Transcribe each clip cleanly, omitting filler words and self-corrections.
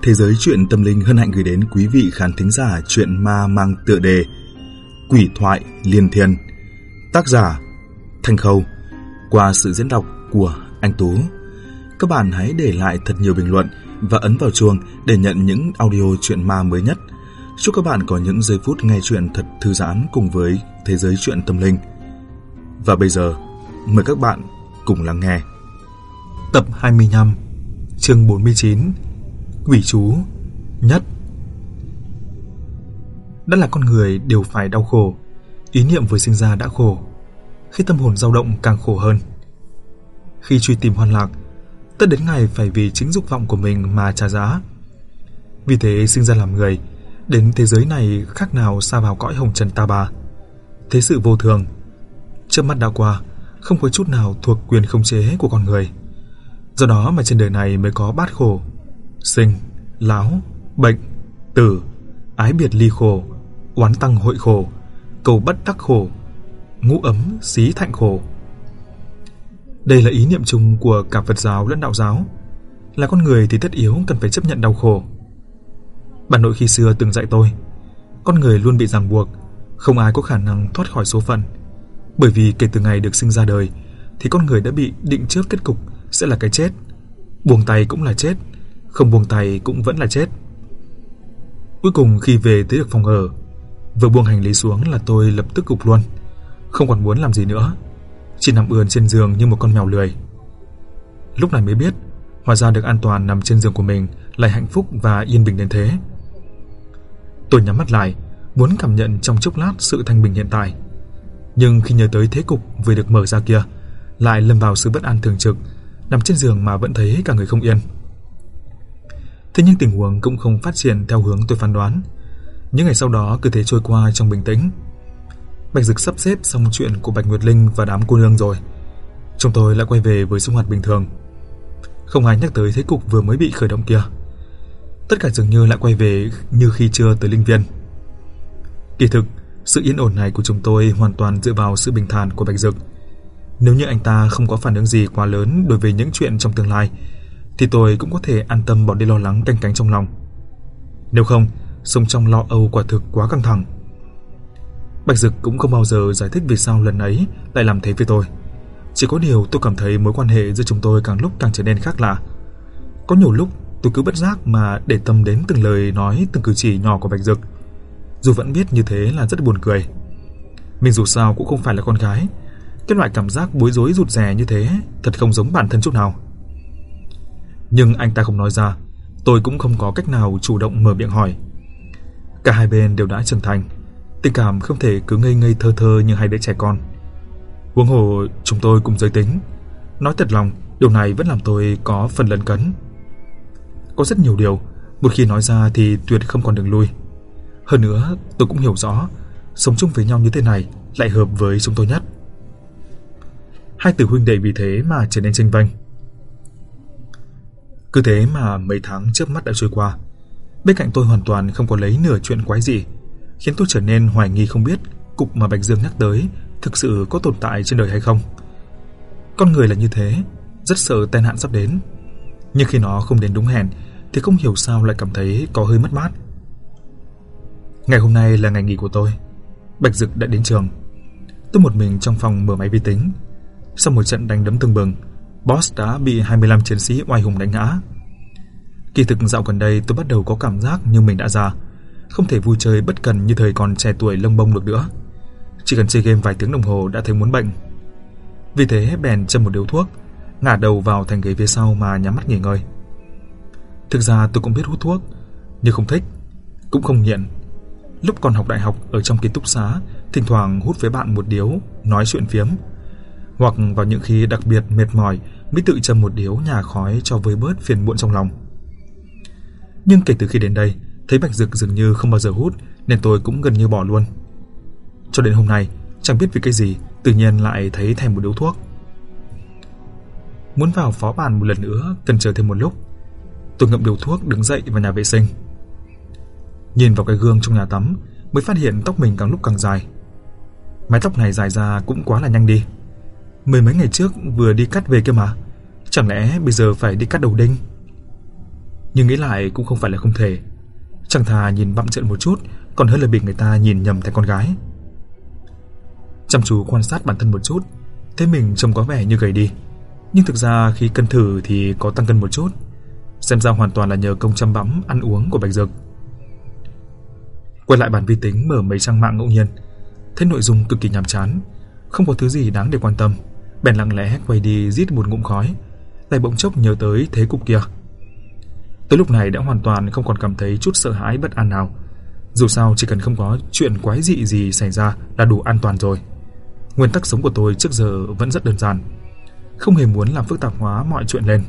Thế giới truyện tâm linh hân hạnh gửi đến quý vị khán thính giả truyện ma mang tựa đề Quỷ thoại liên thiên, tác giả Thanh Khâu, qua sự diễn đọc của anh Tú. Các bạn hãy để lại thật nhiều bình luận và ấn vào chuông để nhận những audio truyện ma mới nhất. Chúc các bạn có những giây phút nghe truyện thật thư giãn cùng với thế giới truyện tâm linh. Và bây giờ, mời các bạn cùng lắng nghe. Tập 25, chương 49, Quỷ chú nhất. Đã là con người đều phải đau khổ, ý niệm vừa sinh ra đã khổ, khi tâm hồn dao động càng khổ hơn. Khi truy tìm hoan lạc, tất đến ngày phải vì chính dục vọng của mình mà trả giá. Vì thế sinh ra làm người, đến thế giới này khác nào sa vào cõi hồng trần ta bà. Thế sự vô thường, chớp mắt đã qua, không có chút nào thuộc quyền khống chế của con người. Do đó mà trên đời này mới có bát khổ: sinh, lão, bệnh, tử, ái biệt ly khổ, oán tăng hội khổ, cầu bất đắc khổ, ngũ ấm xí thạnh khổ. Đây là ý niệm chung của cả Phật giáo lẫn Đạo giáo. Là con người thì tất yếu cần phải chấp nhận đau khổ. Bà nội khi xưa từng dạy tôi, con người luôn bị ràng buộc, không ai có khả năng thoát khỏi số phận. Bởi vì kể từ ngày được sinh ra đời thì con người đã bị định trước kết cục sẽ là cái chết. Buông tay cũng là chết, không buông tay cũng vẫn là chết. Cuối cùng khi về tới được phòng ở, vừa buông hành lý xuống là tôi lập tức gục luôn, không còn muốn làm gì nữa, chỉ nằm ườn trên giường như một con mèo lười. Lúc này mới biết, hóa ra được an toàn nằm trên giường của mình lại hạnh phúc và yên bình đến thế. Tôi nhắm mắt lại, muốn cảm nhận trong chốc lát sự thanh bình hiện tại. Nhưng khi nhớ tới thế cục vừa được mở ra kia, lại lâm vào sự bất an thường trực, nằm trên giường mà vẫn thấy cả người không yên. Thế nhưng tình huống cũng không phát triển theo hướng tôi phán đoán. Những ngày sau đó cứ thế trôi qua trong bình tĩnh. Bạch Dực sắp xếp xong chuyện của Bạch Nguyệt Linh và đám cô nương rồi, chúng tôi lại quay về với sinh hoạt bình thường. Không ai nhắc tới thế cục vừa mới bị khởi động kia. Tất cả dường như lại quay về như khi chưa tới linh viên. Kỳ thực, sự yên ổn này của chúng tôi hoàn toàn dựa vào sự bình thản của Bạch Dực. Nếu như anh ta không có phản ứng gì quá lớn đối với những chuyện trong tương lai, thì tôi cũng có thể an tâm bỏ đi lo lắng canh cánh trong lòng. Nếu không, sống trong lo âu quả thực quá căng thẳng. Bạch Dực cũng không bao giờ giải thích vì sao lần ấy lại làm thế với tôi. Chỉ có điều tôi cảm thấy mối quan hệ giữa chúng tôi càng lúc càng trở nên khác lạ. Có nhiều lúc tôi cứ bất giác mà để tâm đến từng lời nói, từng cử chỉ nhỏ của Bạch Dực. Dù vẫn biết như thế là rất buồn cười. Mình dù sao cũng không phải là con gái. Cái loại cảm giác bối rối rụt rè như thế thật không giống bản thân chút nào. Nhưng anh ta không nói ra, tôi cũng không có cách nào chủ động mở miệng hỏi. Cả hai bên đều đã trưởng thành, tình cảm không thể cứ ngây ngây thơ thơ như hai đứa trẻ con. Huống hồ chúng tôi cùng giới tính. Nói thật lòng, điều này vẫn làm tôi có phần lấn cấn. Có rất nhiều điều, một khi nói ra thì tuyệt không còn đường lui. Hơn nữa, tôi cũng hiểu rõ, sống chung với nhau như thế này lại hợp với chúng tôi nhất. Hai tử huynh đệ vì thế mà trở nên chênh vênh. Cứ thế mà mấy tháng chớp mắt đã trôi qua. Bên cạnh tôi hoàn toàn không có lấy nửa chuyện quái gì, khiến tôi trở nên hoài nghi không biết cục mà Bạch Dương nhắc tới thực sự có tồn tại trên đời hay không. Con người là như thế, rất sợ tai nạn sắp đến, nhưng khi nó không đến đúng hẹn thì không hiểu sao lại cảm thấy có hơi mất mát. Ngày hôm nay là ngày nghỉ của tôi. Bạch Dực đã đến trường. Tôi một mình trong phòng mở máy vi tính. Sau một trận đánh đấm tưng bừng, boss đã bị 25 chiến sĩ oai hùng đánh ngã. Kỳ thực dạo gần đây tôi bắt đầu có cảm giác như mình đã già, không thể vui chơi bất cần như thời còn trẻ tuổi lông bông được nữa. Chỉ cần chơi game vài tiếng đồng hồ đã thấy muốn bệnh. Vì thế bèn châm một điếu thuốc, ngả đầu vào thành ghế phía sau mà nhắm mắt nghỉ ngơi. Thực ra tôi cũng biết hút thuốc, nhưng không thích, cũng không nghiện. Lúc còn học đại học ở trong ký túc xá, thỉnh thoảng hút với bạn một điếu, nói chuyện phiếm. Hoặc vào những khi đặc biệt mệt mỏi mới tự châm một điếu nhả khói cho vơi bớt phiền muộn trong lòng. Nhưng kể từ khi đến đây, thấy Bạch Dực dường như không bao giờ hút nên tôi cũng gần như bỏ luôn. Cho đến hôm nay, chẳng biết vì cái gì, tự nhiên lại thấy thèm một điếu thuốc. Muốn vào phó bàn một lần nữa, cần chờ thêm một lúc. Tôi ngậm điếu thuốc đứng dậy vào nhà vệ sinh. Nhìn vào cái gương trong nhà tắm, mới phát hiện tóc mình càng lúc càng dài. Mái tóc này dài ra cũng quá là nhanh đi. Mười mấy ngày trước vừa đi cắt về kia mà, chẳng lẽ bây giờ phải đi cắt đầu đinh? Nhưng nghĩ lại cũng không phải là không thể. Chẳng thà nhìn bặm trợn một chút còn hơn là bị người ta nhìn nhầm thành con gái. Chăm chú quan sát bản thân một chút, thấy mình trông có vẻ như gầy đi, nhưng thực ra khi cân thử thì có tăng cân một chút. Xem ra hoàn toàn là nhờ công chăm bẵm ăn uống của Bạch Dực. Quay lại bàn vi tính mở mấy trang mạng ngẫu nhiên, thấy nội dung cực kỳ nhàm chán, không có thứ gì đáng để quan tâm, bèn lặng lẽ quay đi rít một ngụm khói, lại bỗng chốc nhớ tới thế cục kia. Tới lúc này đã hoàn toàn không còn cảm thấy chút sợ hãi bất an nào. Dù sao chỉ cần không có chuyện quái dị gì xảy ra là đủ an toàn rồi. Nguyên tắc sống của tôi trước giờ vẫn rất đơn giản, không hề muốn làm phức tạp hóa mọi chuyện lên.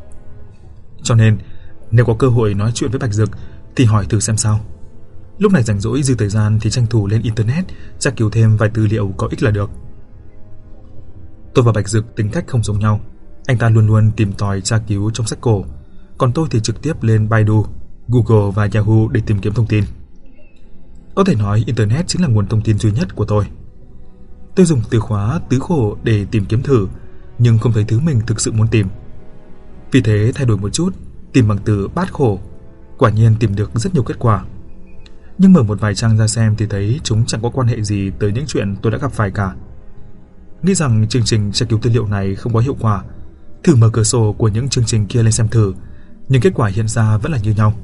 Cho nên nếu có cơ hội nói chuyện với Bạch Dực thì hỏi thử xem sao. Lúc này rảnh rỗi dư thời gian thì tranh thủ lên internet tra cứu thêm vài tư liệu có ích là được. Tôi và Bạch Dực tính cách không giống nhau. Anh ta luôn luôn tìm tòi tra cứu trong sách cổ, còn tôi thì trực tiếp lên Baidu, Google và Yahoo để tìm kiếm thông tin. Có thể nói internet chính là nguồn thông tin duy nhất của tôi. Tôi dùng từ khóa tứ khổ để tìm kiếm thử, nhưng không thấy thứ mình thực sự muốn tìm. Vì thế thay đổi một chút, tìm bằng từ bát khổ, quả nhiên tìm được rất nhiều kết quả. Nhưng mở một vài trang ra xem thì thấy chúng chẳng có quan hệ gì tới những chuyện tôi đã gặp phải cả. Nghĩ rằng chương trình tra cứu tư liệu này không có hiệu quả, thử mở cửa sổ của những chương trình kia lên xem thử, nhưng kết quả hiện ra vẫn là như nhau.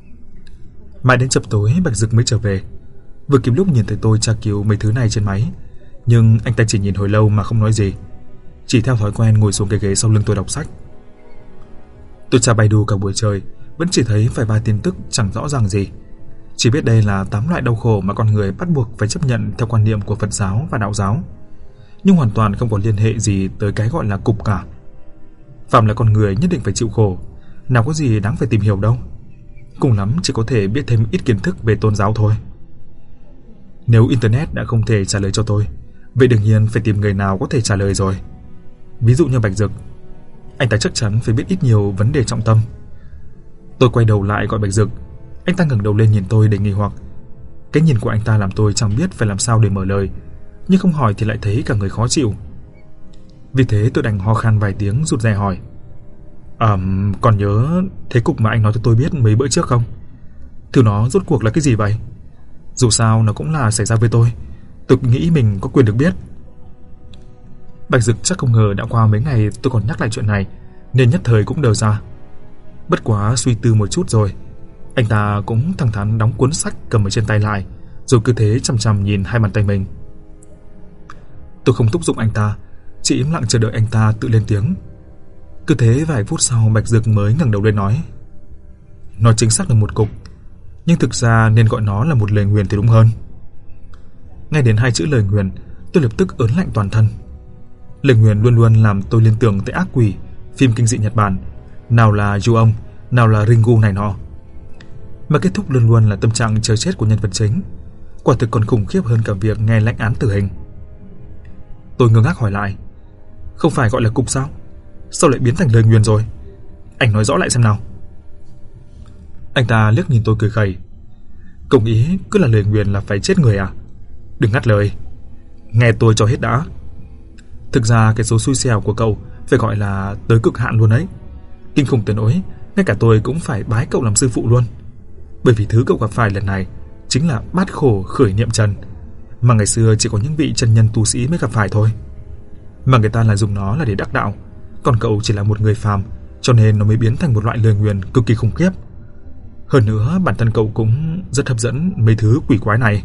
Mãi đến chập tối Bạch Dực mới trở về, vừa kịp lúc nhìn thấy tôi tra cứu mấy thứ này trên máy, nhưng anh ta chỉ nhìn hồi lâu mà không nói gì, chỉ theo thói quen ngồi xuống cái ghế sau lưng tôi đọc sách. Tôi tra Baidu cả buổi trời, vẫn chỉ thấy vài ba tin tức chẳng rõ ràng gì. Chỉ biết đây là 8 loại đau khổ mà con người bắt buộc phải chấp nhận theo quan niệm của Phật giáo và Đạo giáo, nhưng hoàn toàn không có liên hệ gì tới cái gọi là cục cả. Phạm là con người nhất định phải chịu khổ, nào có gì đáng phải tìm hiểu đâu. Cùng lắm chỉ có thể biết thêm ít kiến thức về tôn giáo thôi. Nếu internet đã không thể trả lời cho tôi, vậy đương nhiên phải tìm người nào có thể trả lời rồi. Ví dụ như Bạch Dực, anh ta chắc chắn phải biết ít nhiều vấn đề trọng tâm. Tôi quay đầu lại gọi Bạch Dực. Anh ta ngẩng đầu lên nhìn tôi đầy nghi hoặc. Cái nhìn của anh ta làm tôi chẳng biết phải làm sao để mở lời, nhưng không hỏi thì lại thấy cả người khó chịu. Vì thế tôi đành ho khan vài tiếng rụt rè hỏi: còn nhớ thế cục mà anh nói cho tôi biết mấy bữa trước không? Thứ nó rốt cuộc là cái gì vậy? Dù sao nó cũng là xảy ra với tôi nghĩ mình có quyền được biết. Bạch Dực chắc không ngờ đã qua mấy ngày tôi còn nhắc lại chuyện này, nên nhất thời cũng đờ ra. Bất quá suy tư một chút rồi, anh ta cũng thẳng thắn đóng cuốn sách cầm ở trên tay lại, rồi cứ thế chằm chằm nhìn hai bàn tay mình. Tôi không thúc giục anh ta, chỉ im lặng chờ đợi anh ta tự lên tiếng. Cứ thế vài phút sau Bạch Dực mới ngẩng đầu lên nói: nó chính xác là một cục, nhưng thực ra nên gọi nó là một lời nguyền thì đúng hơn. Nghe đến hai chữ lời nguyền, tôi lập tức ớn lạnh toàn thân. Lời nguyền luôn luôn làm tôi liên tưởng tới ác quỷ, phim kinh dị Nhật Bản, nào là Ju-ông, nào là Ringu này nọ. Mà kết thúc luôn luôn là tâm trạng chờ chết của nhân vật chính, quả thực còn khủng khiếp hơn cả việc nghe lãnh án tử hình. Tôi ngơ ngác hỏi lại: không phải gọi là cục sao? Sao lại biến thành lời nguyền rồi? Anh nói rõ lại xem nào. Anh ta liếc nhìn tôi cười khẩy: Công ý cứ là lời nguyền là phải chết người à? Đừng ngắt lời, nghe tôi cho hết đã. Thực ra cái số xui xẻo của cậu phải gọi là tới cực hạn luôn ấy. Kinh khủng tới nỗi ngay cả tôi cũng phải bái cậu làm sư phụ luôn. Bởi vì thứ cậu gặp phải lần này chính là bát khổ khởi niệm trần, mà ngày xưa chỉ có những vị chân nhân tu sĩ mới gặp phải thôi. Mà người ta là dùng nó là để đắc đạo, còn cậu chỉ là một người phàm, cho nên nó mới biến thành một loại lời nguyền cực kỳ khủng khiếp. Hơn nữa bản thân cậu cũng rất hấp dẫn mấy thứ quỷ quái này.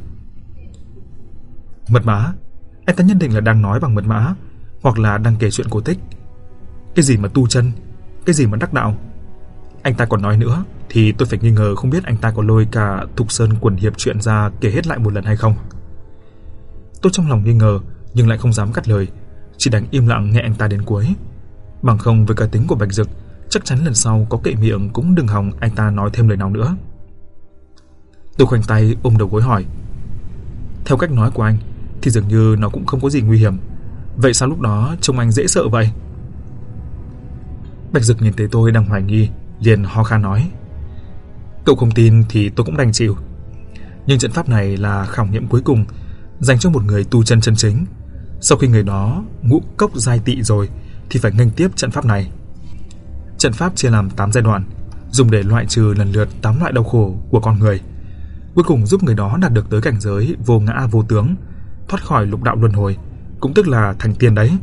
Mật mã? Anh ta nhất định là đang nói bằng mật mã, hoặc là đang kể chuyện cổ tích. Cái gì mà tu chân, cái gì mà đắc đạo. Anh ta còn nói nữa thì tôi phải nghi ngờ không biết anh ta có lôi cả Thục Sơn quần hiệp chuyện ra kể hết lại một lần hay không. Tôi trong lòng nghi ngờ nhưng lại không dám cắt lời, chỉ đành im lặng nghe anh ta đến cuối. Bằng không với cá tính của Bạch Dực, chắc chắn lần sau có kệ miệng cũng đừng hòng anh ta nói thêm lời nào nữa. Tôi khoanh tay ôm đầu gối hỏi: theo cách nói của anh thì dường như nó cũng không có gì nguy hiểm, vậy sao lúc đó trông anh dễ sợ vậy? Bạch Dực nhìn thấy tôi đang hoài nghi, liền ho khan nói: cậu không tin thì tôi cũng đành chịu, nhưng trận pháp này là khảo nghiệm cuối cùng dành cho một người tu chân chân chính. Sau khi người đó ngũ cốc giai tị rồi thì phải nghênh tiếp trận pháp này. Trận pháp chia làm 8 giai đoạn, dùng để loại trừ lần lượt 8 loại đau khổ của con người, cuối cùng giúp người đó đạt được tới cảnh giới vô ngã vô tướng, thoát khỏi lục đạo luân hồi, cũng tức là thành tiên đấy.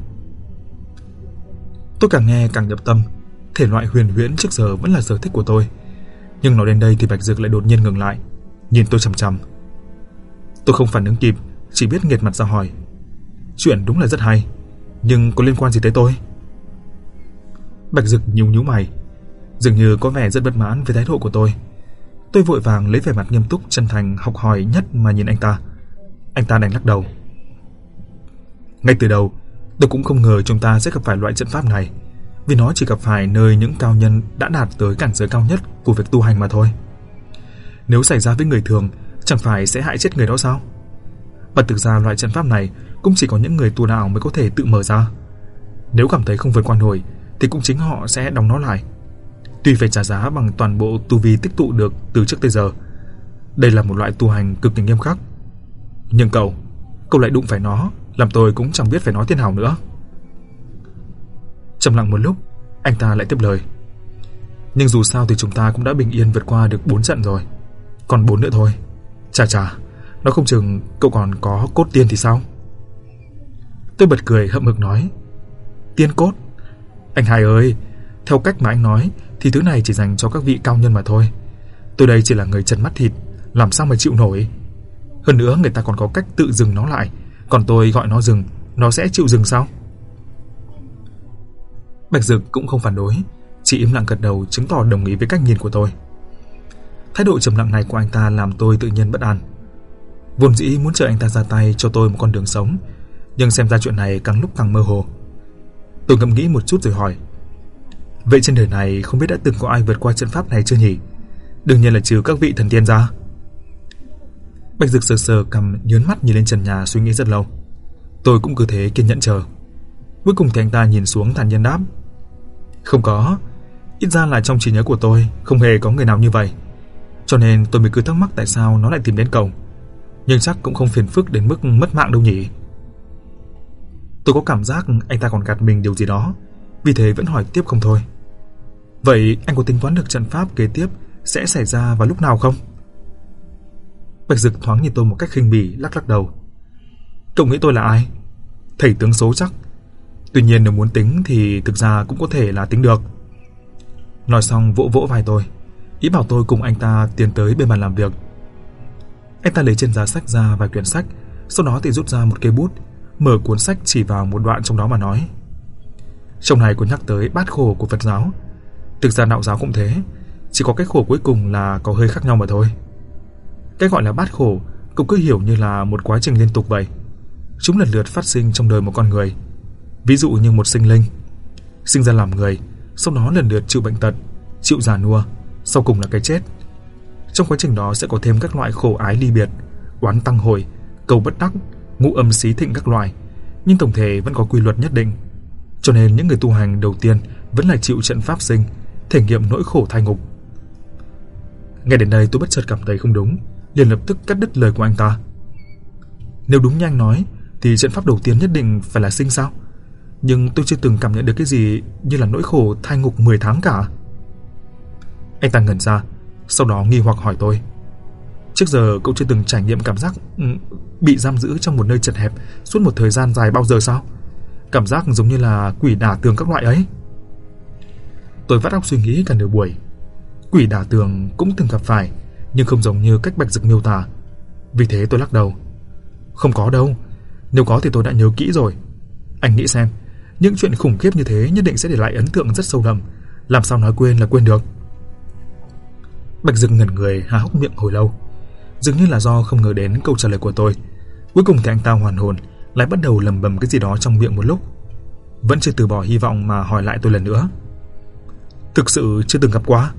Tôi càng nghe càng nhập tâm, thể loại huyền huyễn trước giờ vẫn là sở thích của tôi, nhưng nói đến đây thì Bạch Dực lại đột nhiên ngừng lại, nhìn tôi chằm chằm. Tôi không phản ứng kịp, chỉ biết nghệt mặt ra hỏi: "Chuyện đúng là rất hay, nhưng có liên quan gì tới tôi?" Bạch Dực nhíu nhíu mày, dường như có vẻ rất bất mãn với thái độ của tôi. Tôi vội vàng lấy vẻ mặt nghiêm túc chân thành học hỏi nhất mà nhìn anh ta. Anh ta đành lắc đầu. Ngay từ đầu, tôi cũng không ngờ chúng ta sẽ gặp phải loại trận pháp này, vì nó chỉ gặp phải nơi những cao nhân đã đạt tới cảnh giới cao nhất của việc tu hành mà thôi. Nếu xảy ra với người thường, chẳng phải sẽ hại chết người đó sao? Và thực ra loại trận pháp này cũng chỉ có những người tu đạo mới có thể tự mở ra. Nếu cảm thấy không vượt qua nổi thì cũng chính họ sẽ đóng nó lại, tuy phải trả giá bằng toàn bộ tu vi tích tụ được từ trước tới giờ. Đây là một loại tu hành cực kỳ nghiêm khắc. Nhưng cậu lại đụng phải nó, làm tôi cũng chẳng biết phải nói thế nào nữa. Trầm lặng một lúc, anh ta lại tiếp lời. Nhưng dù sao thì chúng ta cũng đã bình yên vượt qua được 4 trận rồi, còn 4 nữa thôi. Chà, nó không chừng cậu còn có cốt tiên thì sao? Tôi bật cười hậm hực nói: Tiên cốt? Anh Hai ơi, theo cách mà anh nói thì thứ này chỉ dành cho các vị cao nhân mà thôi. Tôi đây chỉ là người trần mắt thịt, làm sao mà chịu nổi. Hơn nữa người ta còn có cách tự dừng nó lại, còn tôi gọi nó dừng, nó sẽ chịu dừng sao? Bạch Dực cũng không phản đối, chỉ im lặng gật đầu chứng tỏ đồng ý với cách nhìn của tôi. Thái độ trầm lặng này của anh ta làm tôi tự nhiên bất an. Vốn dĩ muốn chờ anh ta ra tay cho tôi một con đường sống, nhưng xem ra chuyện này càng lúc càng mơ hồ. Tôi ngẫm nghĩ một chút rồi hỏi: Vậy trên đời này không biết đã từng có ai vượt qua trận pháp này chưa nhỉ? Đương nhiên là trừ các vị thần tiên ra. Bạch Dực sờ sờ cằm, nhớn mắt nhìn lên trần nhà suy nghĩ rất lâu. Tôi cũng cứ thế kiên nhẫn chờ. Cuối cùng thì anh ta nhìn xuống thản nhiên đáp: Không có, ít ra là trong trí nhớ của tôi không hề có người nào như vậy. Cho nên tôi mới cứ thắc mắc tại sao nó lại tìm đến cậu. Nhưng chắc cũng không phiền phức đến mức mất mạng đâu nhỉ. Tôi có cảm giác anh ta còn gạt mình điều gì đó, vì thế vẫn hỏi tiếp không thôi. Vậy anh có tính toán được trận pháp kế tiếp sẽ xảy ra vào lúc nào không? Bạch Dực thoáng nhìn tôi một cách khinh bỉ, lắc đầu. Cậu nghĩ tôi là ai? Thầy tướng số chắc. Tuy nhiên nếu muốn tính thì thực ra cũng có thể là tính được. Nói xong vỗ vỗ vai tôi, ý bảo tôi cùng anh ta tiến tới bên bàn làm việc. Anh ta lấy trên giá sách ra vài quyển sách, sau đó thì rút ra một cây bút, mở cuốn sách chỉ vào một đoạn trong đó mà nói: Trong này có nhắc tới bát khổ của Phật giáo. Thực ra đạo giáo cũng thế, chỉ có cái khổ cuối cùng là có hơi khác nhau mà thôi. Cái gọi là bát khổ cũng cứ hiểu như là một quá trình liên tục vậy. Chúng lần lượt phát sinh trong đời một con người. Ví dụ như một sinh linh sinh ra làm người, sau đó lần lượt chịu bệnh tật, chịu già nua, sau cùng là cái chết. Trong quá trình đó sẽ có thêm các loại khổ ái ly biệt, oán tăng hội, cầu bất đắc, ngũ âm xí thịnh các loại, nhưng tổng thể vẫn có quy luật nhất định. Cho nên những người tu hành đầu tiên vẫn là chịu trận pháp sinh, thể nghiệm nỗi khổ thai ngục. Nghe đến đây tôi bất chợt cảm thấy không đúng, liền lập tức cắt đứt lời của anh ta. Nếu đúng như anh nói thì trận pháp đầu tiên nhất định phải là sinh sao? Nhưng tôi chưa từng cảm nhận được cái gì như là nỗi khổ thai ngục 10 tháng cả. Anh ta ngẩn ra, sau đó nghi hoặc hỏi tôi: Trước giờ cậu chưa từng trải nghiệm cảm giác bị giam giữ trong một nơi chật hẹp suốt một thời gian dài bao giờ sao? Cảm giác giống như là quỷ đả tường các loại ấy. Tôi vắt óc suy nghĩ cả nửa buổi. Quỷ đả tường cũng từng gặp phải, nhưng không giống như cách Bạch Dực miêu tả. Vì thế tôi lắc đầu: Không có đâu, nếu có thì tôi đã nhớ kỹ rồi. Anh nghĩ xem, những chuyện khủng khiếp như thế nhất định sẽ để lại ấn tượng rất sâu đậm, làm sao nói quên là quên được. Bạch Dực ngẩn người há hốc miệng hồi lâu, dường như là do không ngờ đến câu trả lời của tôi. Cuối cùng thì anh ta hoàn hồn, lại bắt đầu lẩm bẩm cái gì đó trong miệng một lúc, vẫn chưa từ bỏ hy vọng mà hỏi lại tôi lần nữa: Thực sự chưa từng gặp qua?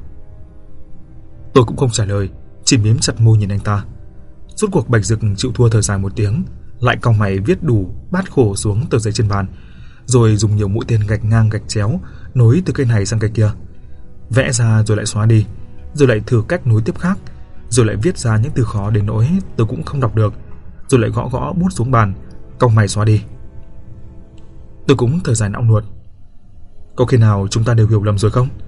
Tôi cũng không trả lời, chỉ mím chặt môi nhìn anh ta. Rốt cuộc Bạch Dực chịu thua thở dài một tiếng, lại cau mày viết đủ bát khổ xuống tờ giấy trên bàn, rồi dùng nhiều mũi tên gạch ngang gạch chéo nối từ cây này sang cây kia, vẽ ra rồi lại xóa đi, rồi lại thử cách nối tiếp khác, rồi lại viết ra những từ khó đến nỗi tôi cũng không đọc được, rồi lại gõ gõ bút xuống bàn, cau mày xóa đi. Tôi cũng thở dài não nuột. Có khi nào chúng ta đều hiểu lầm rồi không?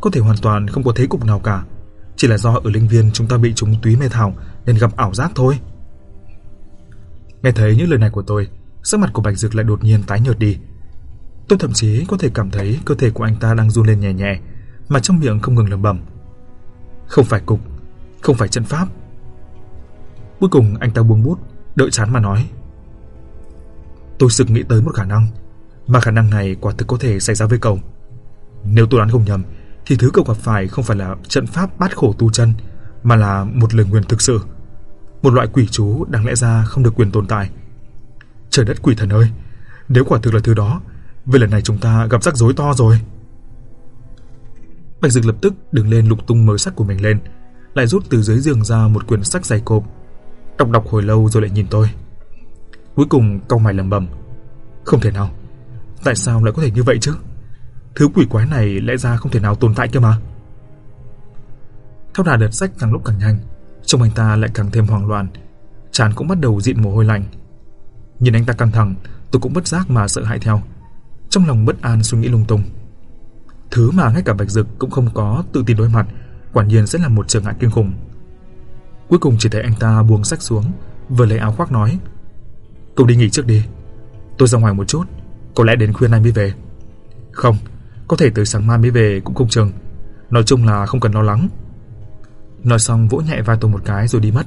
Có thể hoàn toàn không có thế cục nào cả, chỉ là do ở linh viên chúng ta bị trúng túy mê thảo nên gặp ảo giác thôi. Nghe thấy những lời này của tôi, sắc mặt của Bạch Dực lại đột nhiên tái nhợt đi. Tôi thậm chí có thể cảm thấy cơ thể của anh ta đang run lên nhẹ nhẹ, mà trong miệng không ngừng lẩm bẩm: không phải cục, không phải trận pháp. Cuối cùng anh ta buông bút, đợi chán mà nói: tôi sực nghĩ tới một khả năng, mà khả năng này quả thực có thể xảy ra với cậu. Nếu tôi đoán không nhầm thì thứ cậu gặp phải không phải là trận pháp bát khổ tu chân, mà là một lời nguyền thực sự, một loại quỷ chú đáng lẽ ra không được quyền tồn tại. Trời đất quỷ thần ơi, nếu quả thực là thứ đó, vậy lần này chúng ta gặp rắc rối to rồi. Bạch Dực lập tức đứng lên lục tung mớ sách của mình lên, lại rút từ dưới giường ra một quyển sách dày cộp, đọc hồi lâu rồi lại nhìn tôi. Cuối cùng cau mày lẩm bẩm: không thể nào, tại sao lại có thể như vậy chứ? Thứ quỷ quái này lẽ ra không thể nào tồn tại kia mà. Theo đà đợt sách càng lúc càng nhanh, trông anh ta lại càng thêm hoảng loạn, trán cũng bắt đầu dịn mồ hôi lạnh. Nhìn anh ta căng thẳng, tôi cũng bất giác mà sợ hãi theo, trong lòng bất an suy nghĩ lung tung. Thứ mà ngay cả Bạch Dực cũng không có tự tin đối mặt, quả nhiên sẽ là một trở ngại kinh khủng. Cuối cùng chỉ thấy anh ta buông sách xuống, vừa lấy áo khoác nói: cậu đi nghỉ trước đi, tôi ra ngoài một chút, có lẽ đến khuya nay mới về. Không, có thể tới sáng mai mới về cũng không chừng. Nói chung là không cần lo lắng. Nói xong vỗ nhẹ vai tôi một cái rồi đi mất.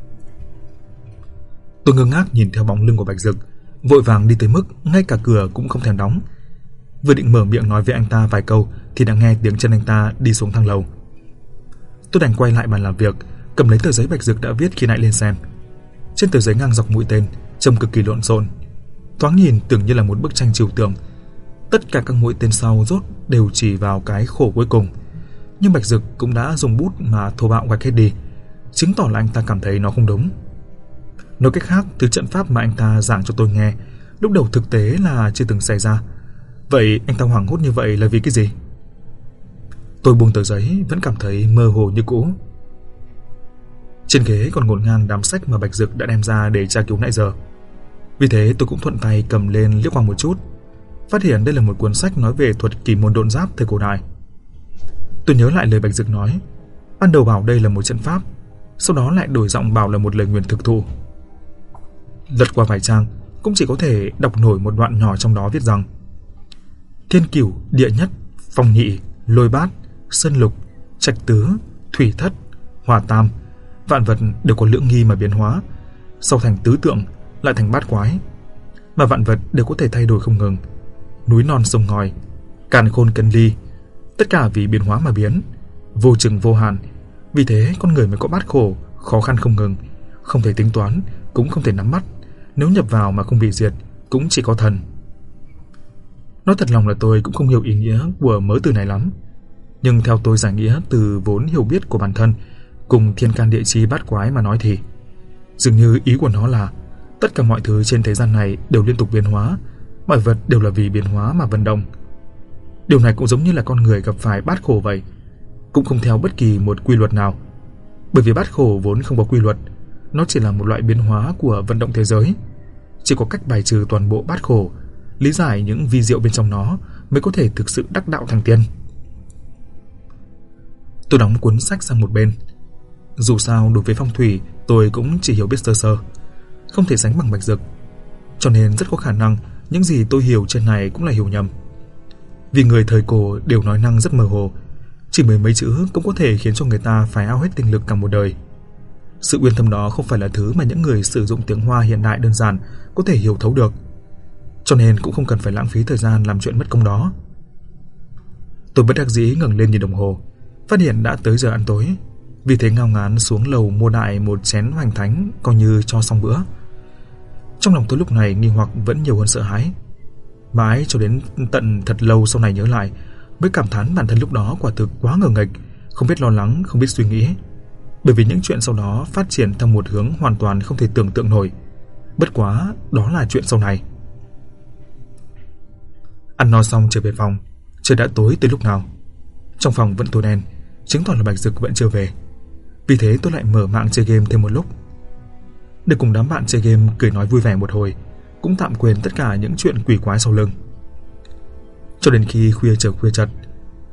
Tôi ngơ ngác nhìn theo bóng lưng của Bạch Dực, vội vàng đi tới mức ngay cả cửa cũng không thèm đóng. Vừa định mở miệng nói với anh ta vài câu thì đã nghe tiếng chân anh ta đi xuống thang lầu. Tôi đành quay lại bàn làm việc, cầm lấy tờ giấy Bạch Dực đã viết khi nãy lên xem. Trên tờ giấy ngang dọc mũi tên, trông cực kỳ lộn xộn, thoáng nhìn tưởng như là một bức tranh trừu tượng. Tất cả các mũi tên sau rốt đều chỉ vào cái khổ cuối cùng, nhưng Bạch Dực cũng đã dùng bút mà thô bạo gạch hết đi, chứng tỏ là anh ta cảm thấy nó không đúng. Nói cách khác, thứ trận pháp mà anh ta giảng cho tôi nghe lúc đầu thực tế là chưa từng xảy ra. Vậy anh ta hoảng hốt như vậy là vì cái gì? Tôi buông tờ giấy vẫn cảm thấy mơ hồ như cũ. Trên ghế còn ngổn ngang đám sách mà Bạch Dực đã đem ra để tra cứu nãy giờ. Vì thế tôi cũng thuận tay cầm lên liếc qua một chút, phát hiện đây là một cuốn sách nói về thuật kỳ môn độn giáp thời cổ đại. Tôi nhớ lại lời Bạch Dực nói, ban đầu bảo đây là một trận pháp, sau đó lại đổi giọng bảo là một lời nguyền thực thụ. Lật qua vài trang cũng chỉ có thể đọc nổi một đoạn nhỏ trong đó viết rằng: thiên cửu, địa nhất, phong nhị, lôi bát, sơn lục, trạch tứ, thủy thất, hỏa tam, vạn vật đều có lưỡng nghi mà biến hóa, sau thành tứ tượng lại thành bát quái, mà vạn vật đều có thể thay đổi không ngừng, núi non sông ngòi, càn khôn cân ly, tất cả vì biến hóa mà biến, vô chừng vô hạn. Vì thế con người mới có bát khổ, khó khăn không ngừng, không thể tính toán, cũng không thể nắm bắt. Nếu nhập vào mà không bị diệt, cũng chỉ có thần. Nói thật lòng là tôi cũng không hiểu ý nghĩa của mớ từ này lắm, nhưng theo tôi giải nghĩa từ vốn hiểu biết của bản thân cùng thiên can địa chi bát quái mà nói thì dường như ý của nó là tất cả mọi thứ trên thế gian này đều liên tục biến hóa, mọi vật đều là vì biến hóa mà vận động. Điều này cũng giống như là con người gặp phải bát khổ vậy, cũng không theo bất kỳ một quy luật nào. Bởi vì bát khổ vốn không có quy luật, nó chỉ là một loại biến hóa của vận động thế giới. Chỉ có cách bài trừ toàn bộ bát khổ, lý giải những vi diệu bên trong nó mới có thể thực sự đắc đạo thành tiên. Tôi đóng cuốn sách sang một bên. Dù sao đối với phong thủy tôi cũng chỉ hiểu biết sơ sơ, không thể sánh bằng Bạch Dực, cho nên rất có khả năng những gì tôi hiểu trên này cũng là hiểu nhầm. Vì người thời cổ đều nói năng rất mơ hồ, chỉ mười mấy chữ cũng có thể khiến cho người ta phải hao hết tinh lực cả một đời. Sự uyên thâm đó không phải là thứ mà những người sử dụng tiếng Hoa hiện đại đơn giản có thể hiểu thấu được, cho nên cũng không cần phải lãng phí thời gian làm chuyện mất công đó. Tôi bất đắc dĩ ngẩng lên nhìn đồng hồ, phát hiện đã tới giờ ăn tối, vì thế ngao ngán xuống lầu mua đại một chén hoành thánh coi như cho xong bữa. Trong lòng tôi lúc này nghi hoặc vẫn nhiều hơn sợ hãi. Mãi cho đến tận thật lâu sau này nhớ lại mới cảm thán bản thân lúc đó quả thực quá ngờ nghệch, không biết lo lắng, không biết suy nghĩ. Bởi vì những chuyện sau đó phát triển theo một hướng hoàn toàn không thể tưởng tượng nổi. Bất quá đó là chuyện sau này. Ăn no xong trở về phòng, trời đã tối từ lúc nào. Trong phòng vẫn tối đen, chứng tỏ là Bạch Dực vẫn chưa về. Vì thế tôi lại mở mạng chơi game thêm một lúc, để cùng đám bạn chơi game cười nói vui vẻ một hồi, cũng tạm quên tất cả những chuyện quỷ quái sau lưng. Cho đến khi khuya chợt,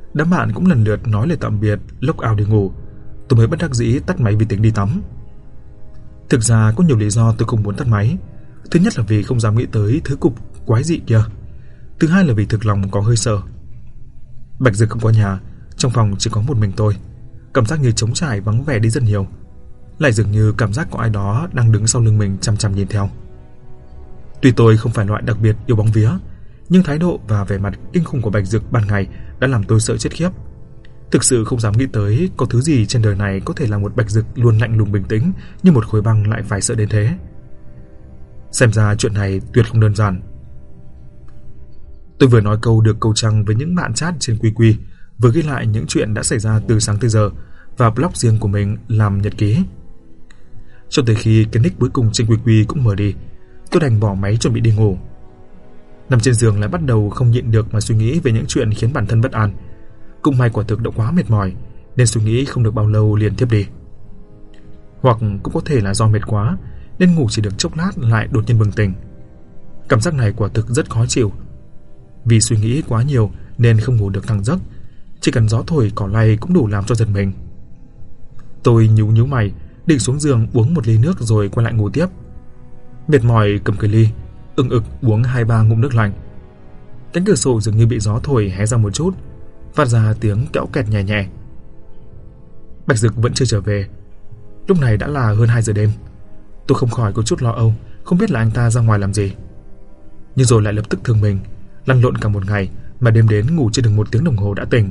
Đám bạn cũng lần lượt nói lời tạm biệt, log out đi ngủ. Tôi mới bất đắc dĩ tắt máy vì tính đi tắm. Thực ra có nhiều lý do tôi không muốn tắt máy. Thứ nhất là vì không dám nghĩ tới thứ cục quái dị kia. Thứ hai là vì thực lòng có hơi sợ. Bạch Dực không có nhà, trong phòng chỉ có một mình tôi. Cảm giác như trống trải vắng vẻ đi rất nhiều. Lại dường như cảm giác có ai đó đang đứng sau lưng mình chằm chằm nhìn theo. Tuy tôi không phải loại đặc biệt yêu bóng vía, nhưng thái độ và vẻ mặt kinh khủng của Bạch Dực ban ngày đã làm tôi sợ chết khiếp. Thực sự không dám nghĩ tới có thứ gì trên đời này có thể làm một Bạch Dực luôn lạnh lùng bình tĩnh như một khối băng lại phải sợ đến thế. Xem ra chuyện này tuyệt không đơn giản. Tôi vừa nói câu được câu trăng với những bạn chat trên QQ, vừa ghi lại những chuyện đã xảy ra từ sáng tới giờ và blog riêng của mình làm nhật ký. Cho tới khi cái nick cuối cùng trên QQ cũng mở đi, tôi đành bỏ máy chuẩn bị đi ngủ. Nằm trên giường lại bắt đầu không nhịn được mà suy nghĩ về những chuyện khiến bản thân bất an. Cũng may quả thực đã quá mệt mỏi nên suy nghĩ không được bao lâu liền thiếp đi. Hoặc cũng có thể là do mệt quá nên ngủ chỉ được chốc lát lại đột nhiên bừng tỉnh. Cảm giác này quả thực rất khó chịu. Vì suy nghĩ quá nhiều nên không ngủ được thẳng giấc, chỉ cần gió thổi cỏ lay cũng đủ làm cho giật mình. Tôi nhíu mày, định xuống giường uống một ly nước rồi quay lại ngủ tiếp. Mệt mỏi cầm cái ly, ực uống 2-3 ngụm nước lạnh. Cánh cửa sổ dường như bị gió thổi hé ra một chút, phát ra tiếng kẽo kẹt nhẹ nhẹ. Bạch Dực vẫn chưa trở về. Lúc này đã là hơn 2 giờ đêm. Tôi không khỏi có chút lo âu, không biết là anh ta ra ngoài làm gì. Nhưng rồi lại lập tức thương mình, lăn lộn cả một ngày mà đêm đến ngủ chưa được 1 tiếng đồng hồ đã tỉnh.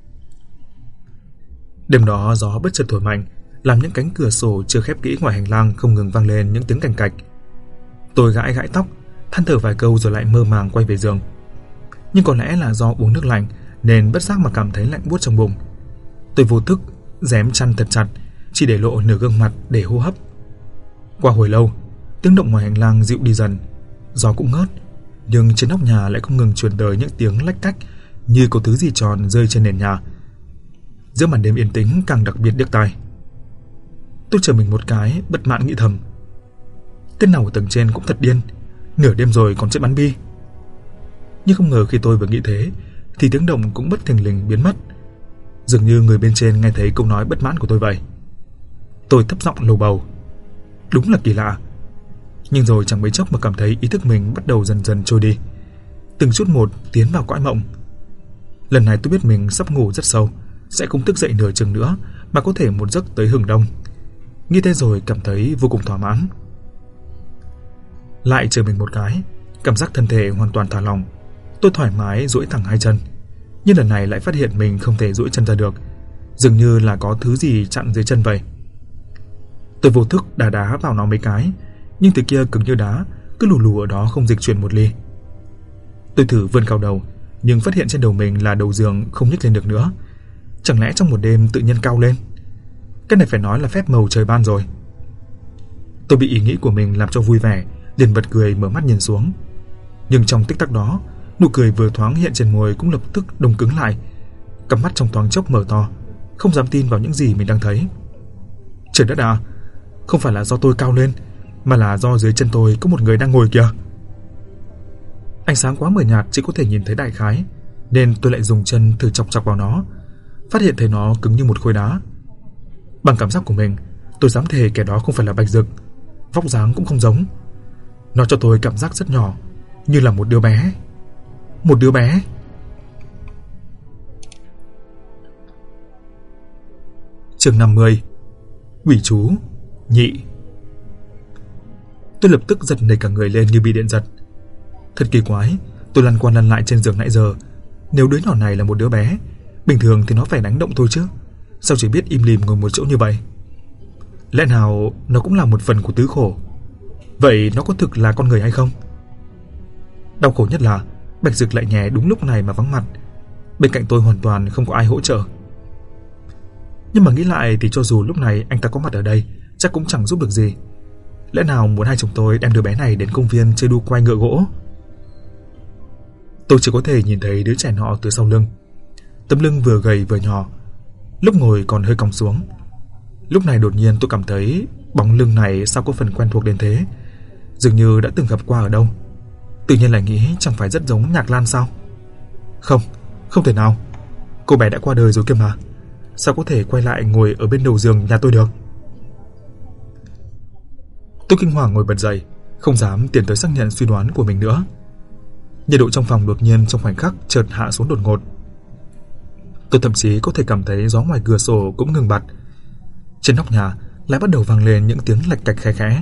Đêm đó gió bất chợt thổi mạnh, làm những cánh cửa sổ chưa khép kỹ ngoài hành lang không ngừng vang lên những tiếng cành cạch. Tôi gãi tóc, than thở vài câu rồi lại mơ màng quay về giường. Nhưng có lẽ là do uống nước lạnh nên bất giác mà cảm thấy lạnh buốt trong bụng. Tôi vô thức rém chăn thật chặt, chỉ để lộ nửa gương mặt để hô hấp. Qua hồi lâu, tiếng động ngoài hành lang dịu đi dần, gió cũng ngớt, nhưng trên nóc nhà lại không ngừng truyền tới những tiếng lách cách như có thứ gì tròn rơi trên nền nhà. Giữa màn đêm yên tĩnh càng đặc biệt điếc tai. Tôi trở mình một cái, bất mãn nghĩ thầm: tên nào ở tầng trên cũng thật điên, nửa đêm rồi còn chạy bắn bi. Nhưng không ngờ khi tôi vừa nghĩ thế thì tiếng động cũng bất thình lình biến mất. Dường như người bên trên nghe thấy câu nói bất mãn của tôi vậy. Tôi thấp giọng lầu bầu: đúng là kỳ lạ. Nhưng rồi chẳng mấy chốc mà cảm thấy ý thức mình bắt đầu dần dần trôi đi, từng chút một tiến vào cõi mộng. Lần này tôi biết mình sắp ngủ rất sâu, sẽ không thức dậy nửa chừng nữa mà có thể một giấc tới hừng đông. Nghĩ thế rồi cảm thấy vô cùng thỏa mãn. Lại chờ mình một cái, cảm giác thân thể hoàn toàn thả lỏng. Tôi thoải mái duỗi thẳng hai chân, nhưng lần này lại phát hiện mình không thể duỗi chân ra được, dường như là có thứ gì chặn dưới chân vậy. Tôi vô thức đá vào nó mấy cái, nhưng thứ kia cứng như đá, cứ lù lù ở đó không dịch chuyển một ly. Tôi thử vươn cao đầu, nhưng phát hiện trên đầu mình là đầu giường không nhích lên được nữa. Chẳng lẽ trong một đêm tự nhiên cao lên? Cái này phải nói là phép màu trời ban rồi. Tôi bị ý nghĩ của mình làm cho vui vẻ, liền bật cười mở mắt nhìn xuống. Nhưng trong tích tắc đó, nụ cười vừa thoáng hiện trên môi cũng lập tức đông cứng lại. Cặp mắt trong thoáng chốc mở to, không dám tin vào những gì mình đang thấy. Trời đất à, không phải là do tôi cao lên, mà là do dưới chân tôi có một người đang ngồi kìa. Ánh sáng quá mờ nhạt chỉ có thể nhìn thấy đại khái, nên tôi lại dùng chân thử chọc vào nó, phát hiện thấy nó cứng như một khối đá. Bằng cảm giác của mình, tôi dám thề kẻ đó không phải là Bạch Dực, vóc dáng cũng không giống. Nó cho tôi cảm giác rất nhỏ, như là một đứa bé. Một đứa bé. Chương 50. Quỷ chú nhị. Tôi lập tức giật nảy cả người lên như bị điện giật. Thật kỳ quái, tôi lăn qua lăn lại trên giường nãy giờ. Nếu đứa nhỏ này là một đứa bé, bình thường thì nó phải đánh động tôi chứ, sao chỉ biết im lìm ngồi một chỗ như vậy? Lẽ nào nó cũng là một phần của tứ khổ? Vậy nó có thực là con người hay không? Đau khổ nhất là Bạch Dực lại nhè đúng lúc này mà vắng mặt. Bên cạnh tôi hoàn toàn không có ai hỗ trợ. Nhưng mà nghĩ lại thì cho dù lúc này anh ta có mặt ở đây, chắc cũng chẳng giúp được gì. Lẽ nào muốn hai chúng tôi đem đứa bé này đến công viên chơi đu quay ngựa gỗ? Tôi chỉ có thể nhìn thấy đứa trẻ nọ từ sau lưng. Tấm lưng vừa gầy vừa nhỏ, lúc ngồi còn hơi còng xuống. Lúc này đột nhiên tôi cảm thấy bóng lưng này sao có phần quen thuộc đến thế, dường như đã từng gặp qua ở đâu. Tự nhiên lại nghĩ chẳng phải rất giống Nhạc Lan sao? Không thể nào. Cô bé đã qua đời rồi kia mà, sao có thể quay lại ngồi ở bên đầu giường nhà tôi được? Tôi kinh hoàng ngồi bật dậy, không dám tiến tới xác nhận suy đoán của mình nữa. Nhiệt độ trong phòng đột nhiên trong khoảnh khắc chợt hạ xuống đột ngột. Tôi thậm chí có thể cảm thấy gió ngoài cửa sổ cũng ngừng bặt. Trên nóc nhà lại bắt đầu vang lên những tiếng lạch cạch khẽ khẽ.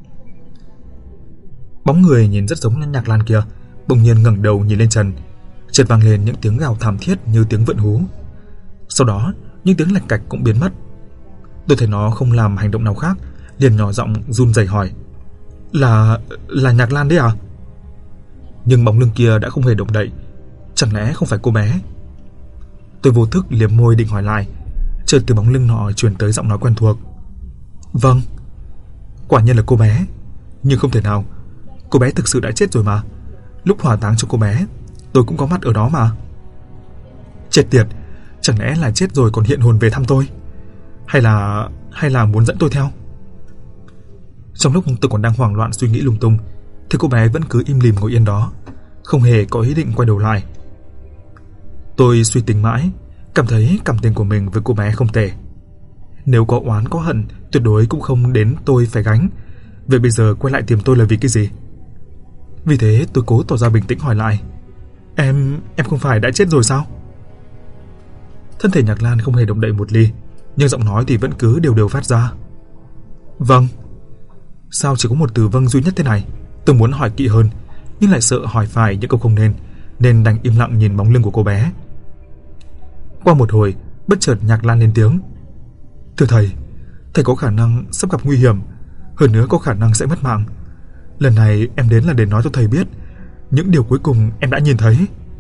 Bóng người nhìn rất giống Nhạc Lan kia bỗng nhiên ngẩng đầu nhìn lên trần, chợt vang lên những tiếng gào thảm thiết như tiếng vượn hú. Sau đó, những tiếng lạch cạch cũng biến mất. Tôi thấy nó không làm hành động nào khác, liền nhỏ giọng run rẩy hỏi: "Là Nhạc Lan đấy à?" Nhưng bóng lưng kia đã không hề động đậy, chẳng lẽ không phải cô bé? Tôi vô thức liếm môi định hỏi lại, chợt từ bóng lưng nọ truyền tới giọng nói quen thuộc: "Vâng, quả nhiên là cô bé, nhưng không thể nào, cô bé thực sự đã chết rồi mà. Lúc hỏa táng cho cô bé, tôi cũng có mặt ở đó mà." Chết tiệt, chẳng lẽ là chết rồi còn hiện hồn về thăm tôi? Hay là muốn dẫn tôi theo? Trong lúc tôi còn đang hoảng loạn suy nghĩ lung tung, thì cô bé vẫn cứ im lìm ngồi yên đó, không hề có ý định quay đầu lại. Tôi suy tính mãi, cảm thấy cảm tình của mình với cô bé không tệ. Nếu có oán có hận, tuyệt đối cũng không đến tôi phải gánh. Vậy bây giờ quay lại tìm tôi là vì cái gì? Vì thế tôi cố tỏ ra bình tĩnh hỏi lại: Em không phải đã chết rồi sao?" Thân thể Nhạc Lan không hề động đậy một ly, nhưng giọng nói thì vẫn cứ đều phát ra: "Vâng." Sao chỉ có một từ vâng duy nhất thế này? Tôi muốn hỏi kỹ hơn, nhưng lại sợ hỏi phải những câu không nên đành im lặng nhìn bóng lưng của cô bé. Qua một hồi, bất chợt Nhạc Lan lên tiếng: "Thưa thầy có khả năng sắp gặp nguy hiểm, hơn nữa có khả năng sẽ mất mạng. Lần này em đến là để nói cho thầy biết những điều cuối cùng em đã nhìn thấy."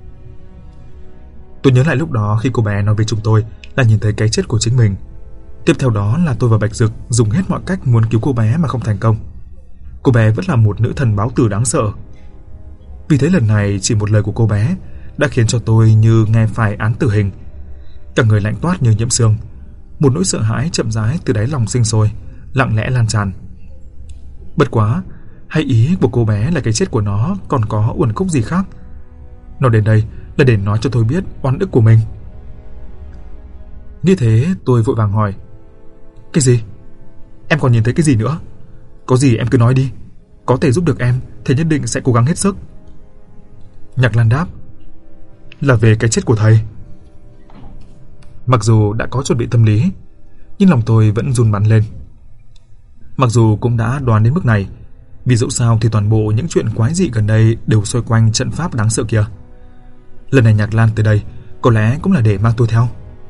Tôi nhớ lại lúc đó khi cô bé nói với chúng tôi là nhìn thấy cái chết của chính mình. Tiếp theo đó là tôi và Bạch Dực dùng hết mọi cách muốn cứu cô bé mà không thành công. Cô bé vẫn là một nữ thần báo tử đáng sợ. Vì thế lần này chỉ một lời của cô bé đã khiến cho tôi như nghe phải án tử hình. Cả người lạnh toát như nhiễm xương. Một nỗi sợ hãi chậm rãi từ đáy lòng sinh sôi, lặng lẽ lan tràn. Bất quá, hay ý của cô bé là cái chết của nó còn có uẩn khúc gì khác? Nó đến đây là để nói cho tôi biết oan ức của mình. Như thế tôi vội vàng hỏi: "Cái gì? Em còn nhìn thấy cái gì nữa? Có gì em cứ nói đi, có thể giúp được em thì nhất định sẽ cố gắng hết sức." Nhạc Lan đáp: "Là về cái chết của thầy." Mặc dù đã có chuẩn bị tâm lý, nhưng lòng tôi vẫn run bắn lên. Mặc dù cũng đã đoán đến mức này, vì dẫu sao thì toàn bộ những chuyện quái dị gần đây đều xoay quanh trận pháp đáng sợ kia. Lần này Nhạc Lan tới đây có lẽ cũng là để mang tôi theo.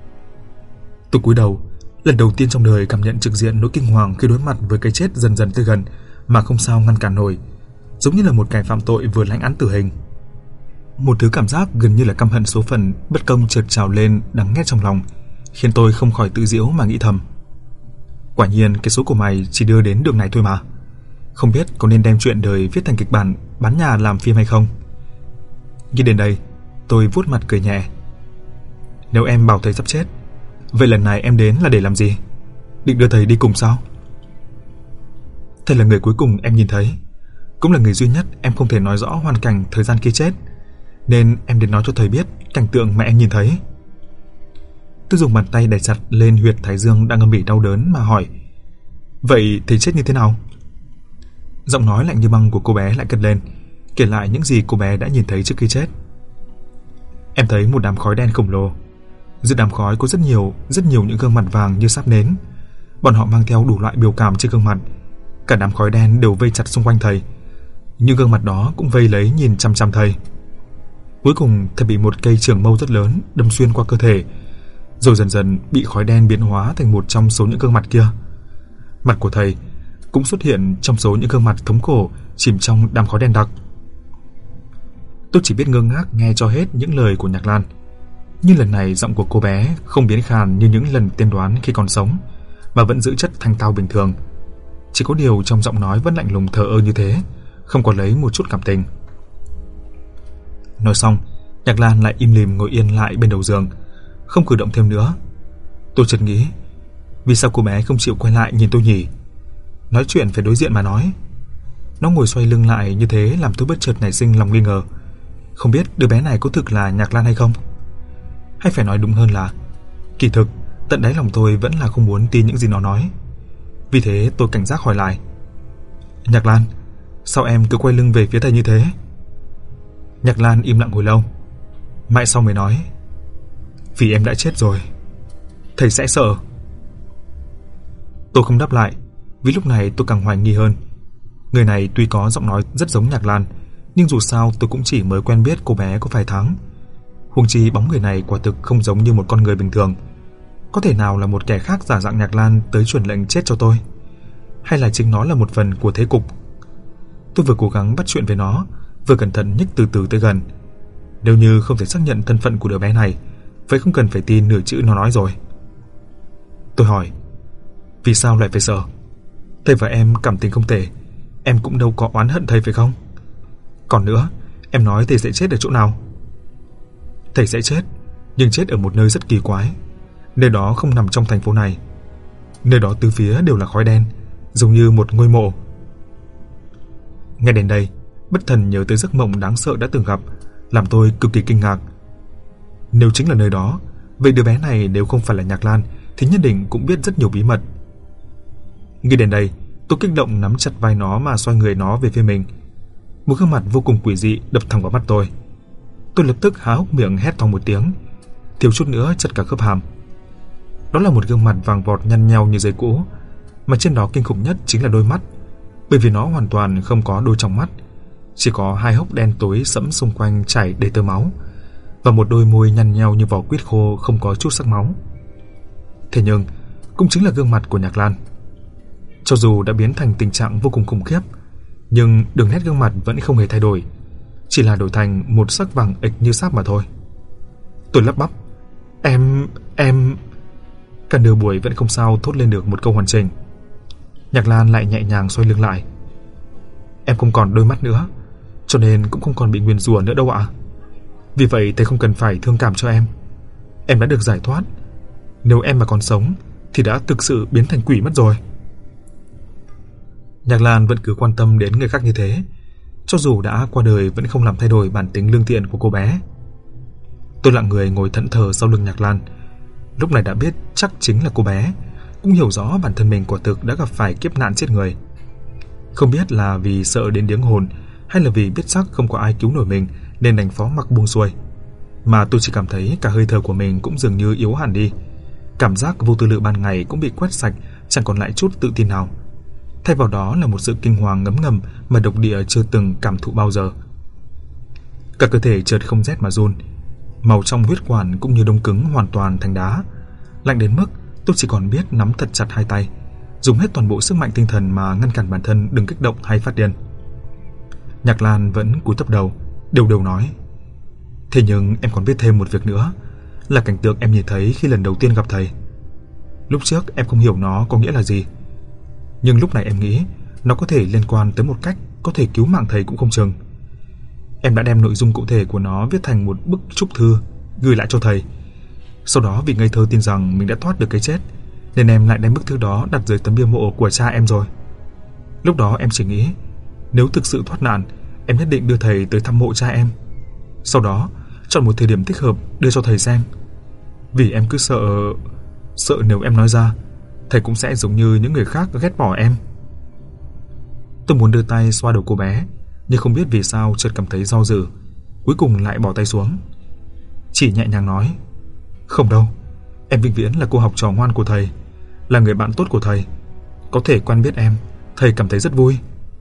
Tôi cúi đầu, lần đầu tiên trong đời cảm nhận trực diện nỗi kinh hoàng khi đối mặt với cái chết dần dần tới gần mà không sao ngăn cản nổi, giống như là một kẻ phạm tội vừa lãnh án tử hình. Một thứ cảm giác gần như là căm hận số phận bất công chợt trào lên đắng nghét trong lòng, khiến tôi không khỏi tự giễu mà nghĩ thầm: quả nhiên cái số của mày chỉ đưa đến đường này thôi mà. Không biết có nên đem chuyện đời viết thành kịch bản bán nhà làm phim hay không. Nghĩ đến đây, tôi vuốt mặt cười nhẹ. Nếu em bảo thầy sắp chết, vậy lần này em đến là để làm gì? Định đưa thầy đi cùng sao? Thầy là người cuối cùng em nhìn thấy, cũng là người duy nhất em không thể nói rõ hoàn cảnh thời gian kia chết, nên em đến nói cho thầy biết cảnh tượng mà em nhìn thấy. Tôi dùng bàn tay đè chặt lên huyệt thái dương đang âm ỉ đau đớn mà hỏi: vậy thầy chết như thế nào? Giọng nói lạnh như băng của cô bé lại cất lên, kể lại những gì cô bé đã nhìn thấy trước khi chết. Em thấy một đám khói đen khổng lồ. Giữa đám khói có rất nhiều những gương mặt vàng như sáp nến. Bọn họ mang theo đủ loại biểu cảm trên gương mặt. Cả đám khói đen đều vây chặt xung quanh thầy. Những gương mặt đó cũng vây lấy nhìn chằm chằm thầy. Cuối cùng thầy bị một cây trường mâu rất lớn đâm xuyên qua cơ thể, rồi dần dần bị khói đen biến hóa thành một trong số những gương mặt kia. Mặt của thầy cũng xuất hiện trong số những gương mặt thống khổ chìm trong đám khói đen đặc. Tôi chỉ biết ngơ ngác nghe cho hết những lời của Nhạc Lan. Nhưng lần này giọng của cô bé không biến khàn như những lần tiên đoán khi còn sống, mà vẫn giữ chất thanh tao bình thường. Chỉ có điều trong giọng nói vẫn lạnh lùng thờ ơ như thế, không có lấy một chút cảm tình. Nói xong, Nhạc Lan lại im lìm ngồi yên lại bên đầu giường, không cử động thêm nữa. Tôi chợt nghĩ, vì sao cô bé không chịu quay lại nhìn tôi nhỉ? Nói chuyện phải đối diện mà nói. Nó ngồi xoay lưng lại như thế làm tôi bất chợt nảy sinh lòng nghi ngờ. Không biết đứa bé này có thực là Nhạc Lan hay không? Hay phải nói đúng hơn là kỳ thực tận đáy lòng tôi vẫn là không muốn tin những gì nó nói. Vì thế tôi cảnh giác hỏi lại: Nhạc Lan, sao em cứ quay lưng về phía thầy như thế? Nhạc Lan im lặng hồi lâu, mãi sau mới nói: Vì em đã chết rồi, thầy sẽ sợ. Tôi không đáp lại, vì lúc này tôi càng hoài nghi hơn. Người này tuy có giọng nói rất giống Nhạc Lan, nhưng dù sao tôi cũng chỉ mới quen biết cô bé có vài tháng. Huống chi bóng người này quả thực không giống như một con người bình thường. Có thể nào là một kẻ khác giả dạng Nhạc Lan tới truyền lệnh chết cho tôi? Hay là chính nó là một phần của thế cục? Tôi vừa cố gắng bắt chuyện với nó, vừa cẩn thận nhích từ từ tới gần. Nếu như không thể xác nhận thân phận của đứa bé này, vậy không cần phải tin nửa chữ nó nói rồi. Tôi hỏi: Vì sao lại phải sợ? Thầy và em cảm tình không tệ, em cũng đâu có oán hận thầy phải không? Còn nữa, em nói thầy sẽ chết ở chỗ nào? Thầy sẽ chết, nhưng chết ở một nơi rất kỳ quái. Nơi đó không nằm trong thành phố này. Nơi đó tứ phía đều là khói đen, giống như một ngôi mộ. Nghe đến đây, bất thần nhớ tới giấc mộng đáng sợ đã từng gặp, làm tôi cực kỳ kinh ngạc. Nếu chính là nơi đó, vậy đứa bé này nếu không phải là Nhạc Lan thì nhất định cũng biết rất nhiều bí mật. Nghĩ đến đây, tôi kích động nắm chặt vai nó mà xoay người nó về phía mình. Một gương mặt vô cùng quỷ dị đập thẳng vào mắt tôi. Tôi lập tức há hốc miệng hét to một tiếng, thiếu chút nữa chật cả khớp hàm. Đó là một gương mặt vàng vọt nhăn nheo như giấy cũ, mà trên đó kinh khủng nhất chính là đôi mắt, bởi vì nó hoàn toàn không có đôi trong mắt, chỉ có hai hốc đen tối sẫm xung quanh chảy đầy tơ máu, và một đôi môi nhăn nheo như vỏ quýt khô không có chút sắc máu. Thế nhưng cũng chính là gương mặt của Nhạc Lan. Cho dù đã biến thành tình trạng vô cùng khủng khiếp, nhưng đường nét gương mặt vẫn không hề thay đổi, chỉ là đổi thành một sắc vàng ịch như sáp mà thôi. Tôi lắp bắp: Em... Cả nửa buổi vẫn không sao thốt lên được một câu hoàn chỉnh. Nhạc Lan lại nhẹ nhàng xoay lưng lại: Em không còn đôi mắt nữa, cho nên cũng không còn bị nguyền rủa nữa đâu ạ. Vì vậy thầy không cần phải thương cảm cho em. Em đã được giải thoát. Nếu em mà còn sống thì đã thực sự biến thành quỷ mất rồi. Nhạc Lan vẫn cứ quan tâm đến người khác như thế, cho dù đã qua đời vẫn không làm thay đổi bản tính lương thiện của cô bé. Tôi lặng người ngồi thẫn thờ sau lưng Nhạc Lan. Lúc này đã biết chắc chính là cô bé, cũng hiểu rõ bản thân mình quả thực đã gặp phải kiếp nạn chết người. Không biết là vì sợ đến điếng hồn, hay là vì biết chắc không có ai cứu nổi mình nên đành phó mặc buông xuôi, mà tôi chỉ cảm thấy cả hơi thở của mình cũng dường như yếu hẳn đi. Cảm giác vô tư lự ban ngày cũng bị quét sạch, chẳng còn lại chút tự tin nào. Thay vào đó là một sự kinh hoàng ngấm ngầm mà độc địa chưa từng cảm thụ bao giờ. Cả cơ thể chợt không rét mà run, màu trong huyết quản cũng như đông cứng hoàn toàn thành đá, lạnh đến mức tôi chỉ còn biết nắm thật chặt hai tay, dùng hết toàn bộ sức mạnh tinh thần mà ngăn cản bản thân đừng kích động hay phát điên. Nhạc Lan vẫn cúi thấp đầu, đều đều nói: Thế nhưng em còn biết thêm một việc nữa, là cảnh tượng em nhìn thấy khi lần đầu tiên gặp thầy. Lúc trước em không hiểu nó có nghĩa là gì, nhưng lúc này em nghĩ nó có thể liên quan tới một cách có thể cứu mạng thầy cũng không chừng. Em đã đem nội dung cụ thể của nó viết thành một bức chúc thư gửi lại cho thầy. Sau đó vì ngây thơ tin rằng mình đã thoát được cái chết, nên em lại đem bức thư đó đặt dưới tấm bia mộ của cha em rồi. Lúc đó em chỉ nghĩ nếu thực sự thoát nạn, em nhất định đưa thầy tới thăm mộ cha em. Sau đó chọn một thời điểm thích hợp đưa cho thầy xem. Vì em cứ sợ nếu em nói ra, thầy cũng sẽ giống như những người khác ghét bỏ em. Tôi muốn đưa tay xoa đầu cô bé, nhưng không biết vì sao chợt cảm thấy do dự, cuối cùng lại bỏ tay xuống. Chỉ nhẹ nhàng nói: Không đâu, em vĩnh viễn là cô học trò ngoan của thầy, là người bạn tốt của thầy. Có thể quen biết em, thầy cảm thấy rất vui.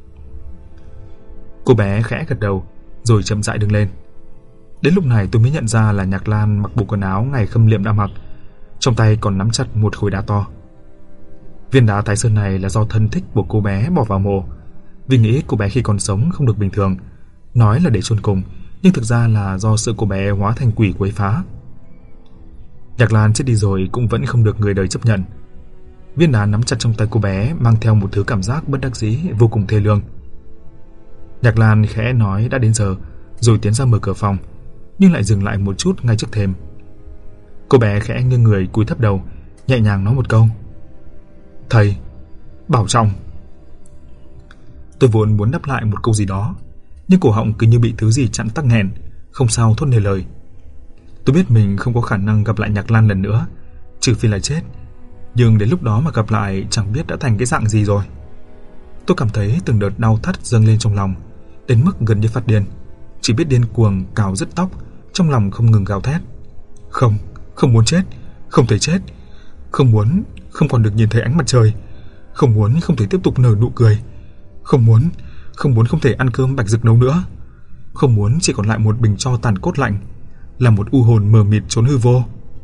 Cô bé khẽ gật đầu, rồi chậm rãi đứng lên. Đến lúc này tôi mới nhận ra là Nhạc Lan mặc bộ quần áo ngày khâm liệm đã mặc, trong tay còn nắm chặt một khối đá to. Viên đá Thái Sơn này là do thân thích của cô bé bỏ vào mộ, vì nghĩ cô bé khi còn sống không được bình thường, nói là để chôn cùng, nhưng thực ra là do sợ cô bé hóa thành quỷ quấy phá. Nhạc Lan chết đi rồi cũng vẫn không được người đời chấp nhận. Viên đá nắm chặt trong tay cô bé mang theo một thứ cảm giác bất đắc dĩ vô cùng thê lương. Nhạc Lan khẽ nói đã đến giờ, rồi tiến ra mở cửa phòng, nhưng lại dừng lại một chút ngay trước thềm. Cô bé khẽ nghiêng người cúi thấp đầu, nhẹ nhàng nói một câu: Thầy, bảo trọng. Tôi vốn muốn đáp lại một câu gì đó, nhưng cổ họng cứ như bị thứ gì chặn tắc nghẹn, không sao thốt nề lời. Tôi biết mình không có khả năng gặp lại Nhạc Lan lần nữa, trừ phi là chết. Nhưng đến lúc đó mà gặp lại chẳng biết đã thành cái dạng gì rồi. Tôi cảm thấy từng đợt đau thắt dâng lên trong lòng, đến mức gần như phát điên. Chỉ biết điên cuồng cào rứt tóc, trong lòng không ngừng gào thét. Không, không muốn chết, không thể chết. Không muốn, không còn được nhìn thấy ánh mặt trời. Không muốn, không thể tiếp tục nở nụ cười. Không muốn không thể ăn cơm bạch dực nấu nữa. Không muốn chỉ còn lại một bình tro tàn cốt lạnh, là một u hồn mờ mịt trốn hư vô.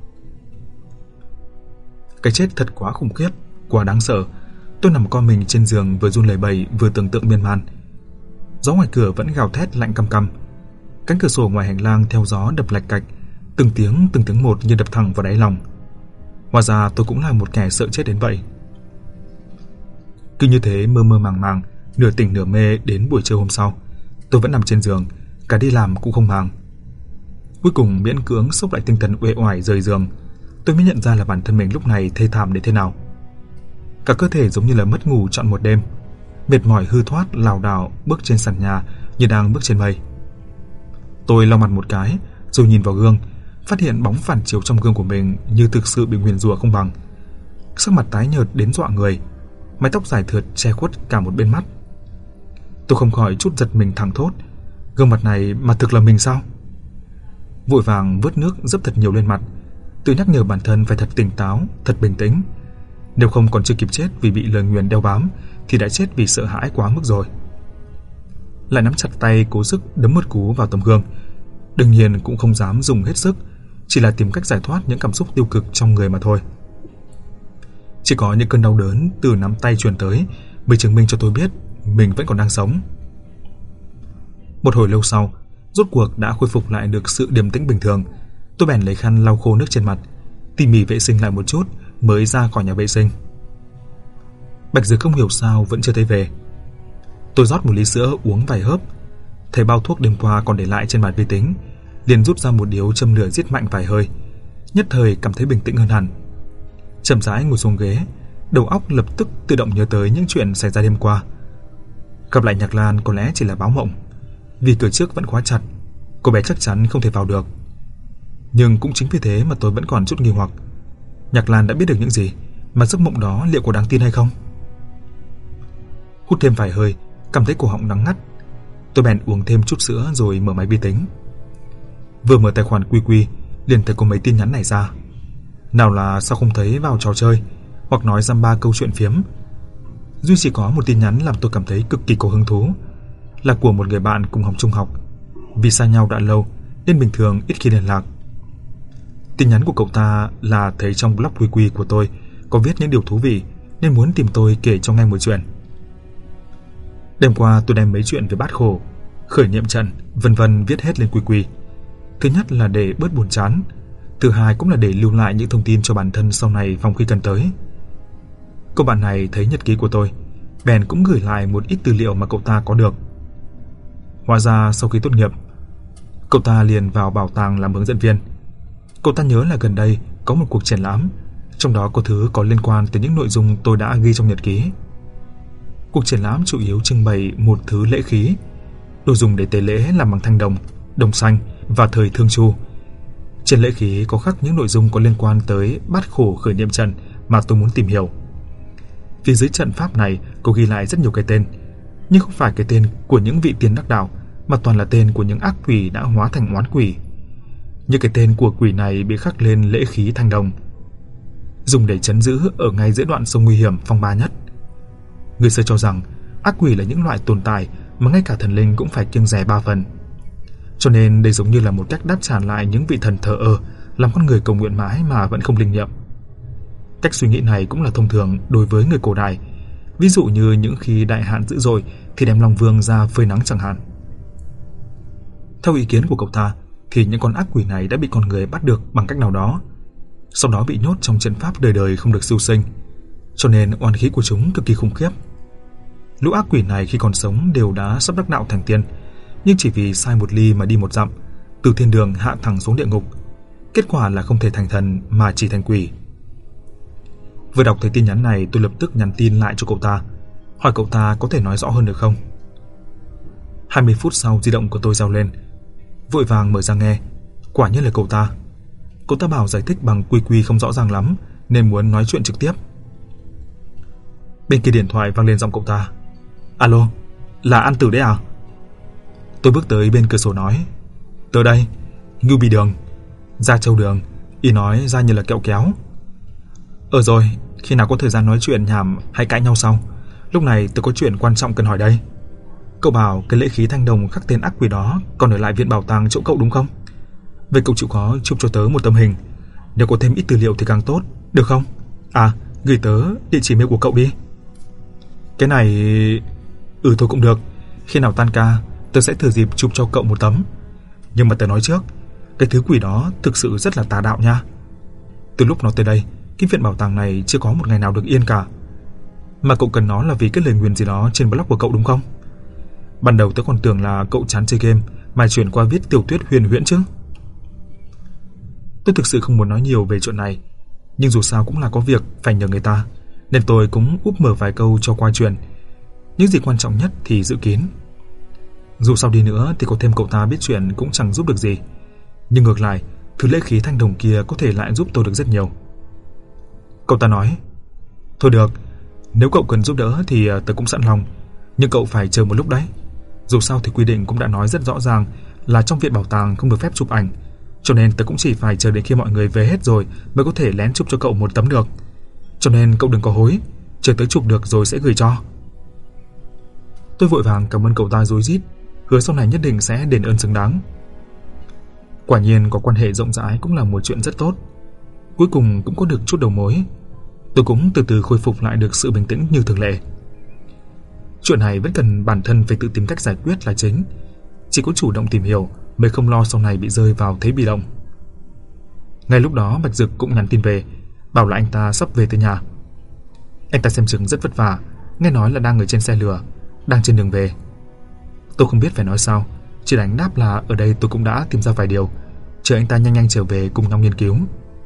Cái chết thật quá khủng khiếp, quá đáng sợ. Tôi nằm co mình trên giường, vừa run lẩy bẩy vừa tưởng tượng miên man. Gió ngoài cửa vẫn gào thét lạnh căm căm. Cánh cửa sổ ngoài hành lang theo gió đập lạch cạch, từng tiếng một như đập thẳng vào đáy lòng. Hóa ra tôi cũng là một kẻ sợ chết đến vậy. Cứ như thế mơ mơ màng màng, nửa tỉnh nửa mê đến buổi trưa hôm sau, tôi vẫn nằm trên giường, cả đi làm cũng không màng. Cuối cùng miễn cưỡng xốc lại tinh thần uể oải rời giường, tôi mới nhận ra là bản thân mình lúc này thê thảm đến thế nào. Cả cơ thể giống như là mất ngủ trọn một đêm, mệt mỏi hư thoát lảo đảo bước trên sàn nhà như đang bước trên mây. Tôi lau mặt một cái, rồi nhìn vào gương, phát hiện bóng phản chiếu trong gương của mình như thực sự bị nguyền rủa không bằng. Sắc mặt tái nhợt đến dọa người, mái tóc dài thượt che khuất cả một bên mắt. Tôi không khỏi chút giật mình thẳng thốt, gương mặt này mà thực là mình sao? Vội vàng vớt nước dấp thật nhiều lên mặt, tự nhắc nhở bản thân phải thật tỉnh táo, thật bình tĩnh. Nếu không còn chưa kịp chết vì bị lời nguyền đeo bám, thì đã chết vì sợ hãi quá mức rồi. Lại nắm chặt tay cố sức đấm một cú vào tấm gương. Đương nhiên cũng không dám dùng hết sức, chỉ là tìm cách giải thoát những cảm xúc tiêu cực trong người mà thôi. Chỉ có những cơn đau đớn từ nắm tay truyền tới mới chứng minh cho tôi biết mình vẫn còn đang sống. Một hồi lâu sau, rốt cuộc đã khôi phục lại được sự điềm tĩnh bình thường. Tôi bèn lấy khăn lau khô nước trên mặt, tỉ mỉ vệ sinh lại một chút mới ra khỏi nhà vệ sinh. Bạch Dược không hiểu sao vẫn chưa thấy về. Tôi rót một ly sữa uống vài hớp, thấy bao thuốc đêm qua còn để lại trên bàn vi tính, liền rút ra một điếu châm lửa giết mạnh vài hơi, nhất thời cảm thấy bình tĩnh hơn hẳn. Chậm rãi ngồi xuống ghế, đầu óc lập tức tự động nhớ tới những chuyện xảy ra đêm qua. Gặp lại Nhạc Lan có lẽ chỉ là báo mộng, vì cửa trước vẫn khóa chặt, cô bé chắc chắn không thể vào được. Nhưng cũng chính vì thế mà tôi vẫn còn chút nghi hoặc, Nhạc Lan đã biết được những gì, mà giấc mộng đó liệu có đáng tin hay không? Hút thêm vài hơi, cảm thấy cổ họng đắng ngắt, tôi bèn uống thêm chút sữa rồi mở máy vi tính. Vừa mở tài khoản QQ, liền thấy có mấy tin nhắn này ra. Nào là sao không thấy vào trò chơi, hoặc nói dăm ba câu chuyện phiếm. Duy chỉ có một tin nhắn làm tôi cảm thấy cực kỳ có hứng thú, là của một người bạn cùng học trung học. Vì xa nhau đã lâu nên bình thường ít khi liên lạc. Tin nhắn của cậu ta là thấy trong blog QQ của tôi có viết những điều thú vị, nên muốn tìm tôi kể cho nghe một chuyện. Đêm qua tôi đem mấy chuyện về bát khổ, khởi niệm trận, vân vân viết hết lên QQ. Thứ nhất là để bớt buồn chán, thứ hai cũng là để lưu lại những thông tin cho bản thân sau này phòng khi cần tới. Cô bạn này thấy nhật ký của tôi, bèn cũng gửi lại một ít tư liệu mà cậu ta có được. Hóa ra sau khi tốt nghiệp, cậu ta liền vào bảo tàng làm hướng dẫn viên. Cậu ta nhớ là gần đây có một cuộc triển lãm, trong đó có thứ có liên quan tới những nội dung tôi đã ghi trong nhật ký. Cuộc triển lãm chủ yếu trưng bày một thứ lễ khí, đồ dùng để tế lễ làm bằng thanh đồng, đồng xanh và thời Thương Chu. Trên lễ khí có khắc những nội dung có liên quan tới bát khổ khởi niệm trận mà tôi muốn tìm hiểu. Phía dưới trận pháp này có ghi lại rất nhiều cái tên, nhưng không phải cái tên của những vị tiên đắc đạo, mà toàn là tên của những ác quỷ đã hóa thành oán quỷ. Những cái tên của quỷ này bị khắc lên lễ khí thanh đồng, dùng để trấn giữ ở ngay giữa đoạn sông nguy hiểm phong ba nhất. Người xưa cho rằng ác quỷ là những loại tồn tại mà ngay cả thần linh cũng phải kiêng dè 3 phần. Cho nên đây giống như là một cách đáp trả lại những vị thần thờ ơ, làm con người cầu nguyện mãi mà vẫn không linh nghiệm. Cách suy nghĩ này cũng là thông thường đối với người cổ đại, ví dụ như những khi đại hạn dữ dội thì đem Long Vương ra phơi nắng chẳng hạn. Theo ý kiến của cậu ta thì những con ác quỷ này đã bị con người bắt được bằng cách nào đó, sau đó bị nhốt trong trận pháp đời đời không được siêu sinh, cho nên oán khí của chúng cực kỳ khủng khiếp. Lũ ác quỷ này khi còn sống đều đã sắp đắc đạo thành tiên, nhưng chỉ vì sai một ly mà đi một dặm, từ thiên đường hạ thẳng xuống địa ngục. Kết quả là không thể thành thần mà chỉ thành quỷ. Vừa đọc thấy tin nhắn này, tôi lập tức nhắn tin lại cho cậu ta, hỏi cậu ta có thể nói rõ hơn được không. 20 phút sau di động của tôi reo lên, vội vàng mở ra nghe. Quả nhiên là cậu ta. Cậu ta bảo giải thích bằng quy không rõ ràng lắm nên muốn nói chuyện trực tiếp. Bên kia điện thoại vang lên giọng cậu ta. Alo, là An Tử đấy à? Tôi bước tới bên cửa sổ nói. Tớ đây, Ngưu Bì Đường, Gia Châu Đường. Y nói ra như là kẹo kéo. Rồi, khi nào có thời gian nói chuyện nhảm hay cãi nhau sau. Lúc này tớ có chuyện quan trọng cần hỏi đây. Cậu bảo cái lễ khí thanh đồng khắc tên ác quỷ đó còn ở lại viện bảo tàng chỗ cậu đúng không? Vậy cậu chịu khó chụp cho tớ một tấm hình. Nếu có thêm ít tư liệu thì càng tốt, được không? À, gửi tớ địa chỉ mail của cậu đi. Cái này... thôi cũng được. Khi nào tan ca tớ sẽ thử dịp chụp cho cậu một tấm. Nhưng mà tớ nói trước, cái thứ quỷ đó thực sự rất là tà đạo nha. Từ lúc nó tới đây, cái viện bảo tàng này chưa có một ngày nào được yên cả. Mà cậu cần nó là vì cái lời nguyền gì đó trên blog của cậu đúng không? Ban đầu tớ còn tưởng là cậu chán chơi game mà chuyển qua viết tiểu thuyết huyền huyễn chứ. Tôi thực sự không muốn nói nhiều về chuyện này, nhưng dù sao cũng là có việc phải nhờ người ta, nên tôi cũng úp mở vài câu cho qua chuyện. Những gì quan trọng nhất thì giữ kín. Dù sao đi nữa thì có thêm cậu ta biết chuyện cũng chẳng giúp được gì, nhưng ngược lại, thứ lễ khí thanh đồng kia có thể lại giúp tôi được rất nhiều. Cậu ta nói, thôi được, nếu cậu cần giúp đỡ thì tớ cũng sẵn lòng, nhưng cậu phải chờ một lúc đấy. Dù sao thì quy định cũng đã nói rất rõ ràng là trong viện bảo tàng không được phép chụp ảnh, cho nên tớ cũng chỉ phải chờ đến khi mọi người về hết rồi mới có thể lén chụp cho cậu một tấm được. Cho nên cậu đừng có hối, chờ tớ chụp được rồi sẽ gửi cho. Tôi vội vàng cảm ơn cậu ta rối rít, hứa sau này nhất định sẽ đền ơn xứng đáng. Quả nhiên có quan hệ rộng rãi cũng là một chuyện rất tốt. Cuối cùng cũng có được chút đầu mối. Tôi cũng từ từ khôi phục lại được sự bình tĩnh như thường lệ. Chuyện này vẫn cần bản thân phải tự tìm cách giải quyết là chính. Chỉ có chủ động tìm hiểu mới không lo sau này bị rơi vào thế bị động. Ngay lúc đó Bạch Dực cũng nhắn tin về, bảo là anh ta sắp về tới nhà. Anh ta xem chừng rất vất vả, nghe nói là đang ở trên xe lửa, đang trên đường về. Tôi không biết phải nói sao, chỉ đánh đáp là ở đây tôi cũng đã tìm ra vài điều, chờ anh ta nhanh nhanh trở về cùng nhau nghiên cứu.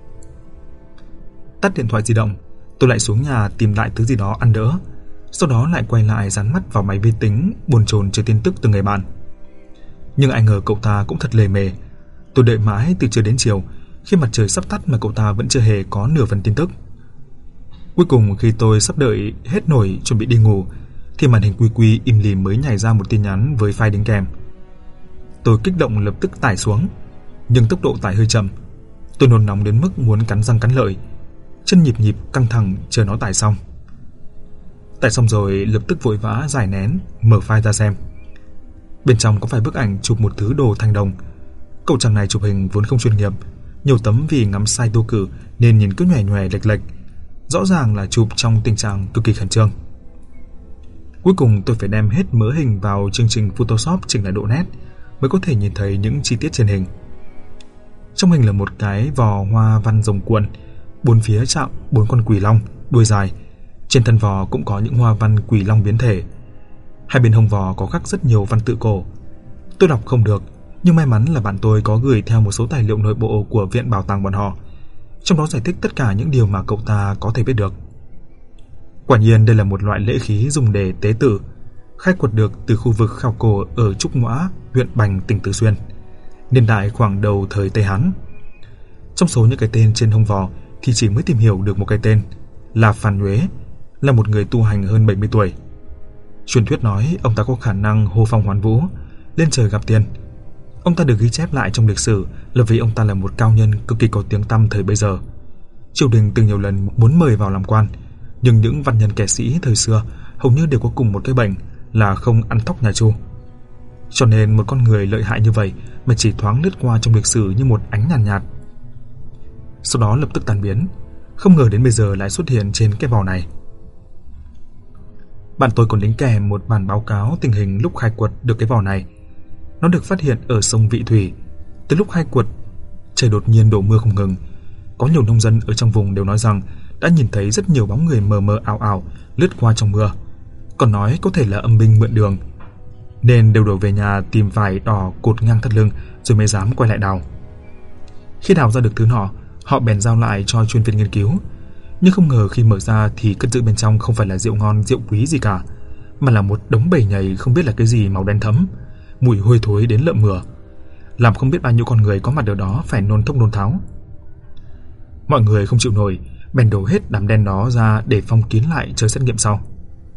Tắt điện thoại di động, tôi lại xuống nhà tìm lại thứ gì đó ăn đỡ, sau đó lại quay lại dán mắt vào máy vi tính bồn chồn chờ tin tức từ người bạn. Nhưng ai ngờ cậu ta cũng thật lề mề. Tôi đợi mãi từ trưa đến chiều, khi mặt trời sắp tắt mà cậu ta vẫn chưa hề có nửa phần tin tức. Cuối cùng khi tôi sắp đợi hết nổi chuẩn bị đi ngủ thì màn hình quy im lìm mới nhảy ra một tin nhắn với file đính kèm. Tôi kích động lập tức tải xuống, nhưng tốc độ tải hơi chậm. Tôi nôn nóng đến mức muốn cắn răng cắn lợi, chân nhịp căng thẳng chờ nó tải xong. Tải xong rồi lập tức vội vã giải nén, mở file ra xem. Bên trong có vài bức ảnh chụp một thứ đồ thanh đồng. Cậu chàng này chụp hình vốn không chuyên nghiệp, nhiều tấm vì ngắm sai tô cử nên nhìn cứ nhòe nhòe lệch lệch, rõ ràng là chụp trong tình trạng cực kỳ khẩn trương. Cuối cùng tôi phải đem hết mớ hình vào chương trình Photoshop chỉnh lại độ nét mới có thể nhìn thấy những chi tiết trên hình. Trong hình là một cái vò hoa văn rồng cuộn, bốn phía chạm 4 con quỷ long đuôi dài. Trên thân vò cũng có những hoa văn quỷ long biến thể. Hai bên hông vò có khắc rất nhiều văn tự cổ. Tôi đọc không được, nhưng may mắn là bạn tôi có gửi theo một số tài liệu nội bộ của viện bảo tàng bọn họ, trong đó giải thích tất cả những điều mà cậu ta có thể biết được. Quả nhiên đây là một loại lễ khí dùng để tế tự, khai quật được từ khu vực khảo cổ ở Trúc Ngoã, huyện Bành, tỉnh Từ Xuyên, niên đại khoảng đầu thời Tây Hán. Trong số những cái tên trên hông vò thì chỉ mới tìm hiểu được một cái tên là Phan Nhuế, là một người tu hành hơn 70 tuổi. Truyền thuyết nói ông ta có khả năng hô phong hoán vũ, lên trời gặp tiên. Ông ta được ghi chép lại trong lịch sử là vì ông ta là một cao nhân cực kỳ có tiếng tăm thời bấy giờ. Triều đình từng nhiều lần muốn mời vào làm quan, nhưng những văn nhân kẻ sĩ thời xưa hầu như đều có cùng một cái bệnh là không ăn thóc nhà Chu. Cho nên một con người lợi hại như vậy mà chỉ thoáng lướt qua trong lịch sử như một ánh nhàn nhạt, sau đó lập tức tan biến, không ngờ đến bây giờ lại xuất hiện trên cái vò này. Bạn tôi còn đính kèm một bản báo cáo tình hình lúc khai quật được cái vò này. Nó được phát hiện ở sông Vị Thủy. Từ lúc khai quật, trời đột nhiên đổ mưa không ngừng. Có nhiều nông dân ở trong vùng đều nói rằng đã nhìn thấy rất nhiều bóng người mờ mờ ảo ảo lướt qua trong mưa, còn nói có thể là âm binh mượn đường, nên đều đổ về nhà tìm vải đỏ cột ngang thắt lưng rồi mới dám quay lại đào. Khi đào ra được thứ nọ, họ bèn giao lại cho chuyên viên nghiên cứu, nhưng không ngờ khi mở ra thì cất giữ bên trong không phải là rượu ngon rượu quý gì cả, mà là một đống bầy nhầy không biết là cái gì màu đen thẫm, mùi hôi thối đến lợm mửa, làm không biết bao nhiêu con người có mặt ở đó phải nôn thốc nôn tháo. Mọi người không chịu nổi, bèn đổ hết đám đen đó ra để phong kín lại chờ xét nghiệm sau.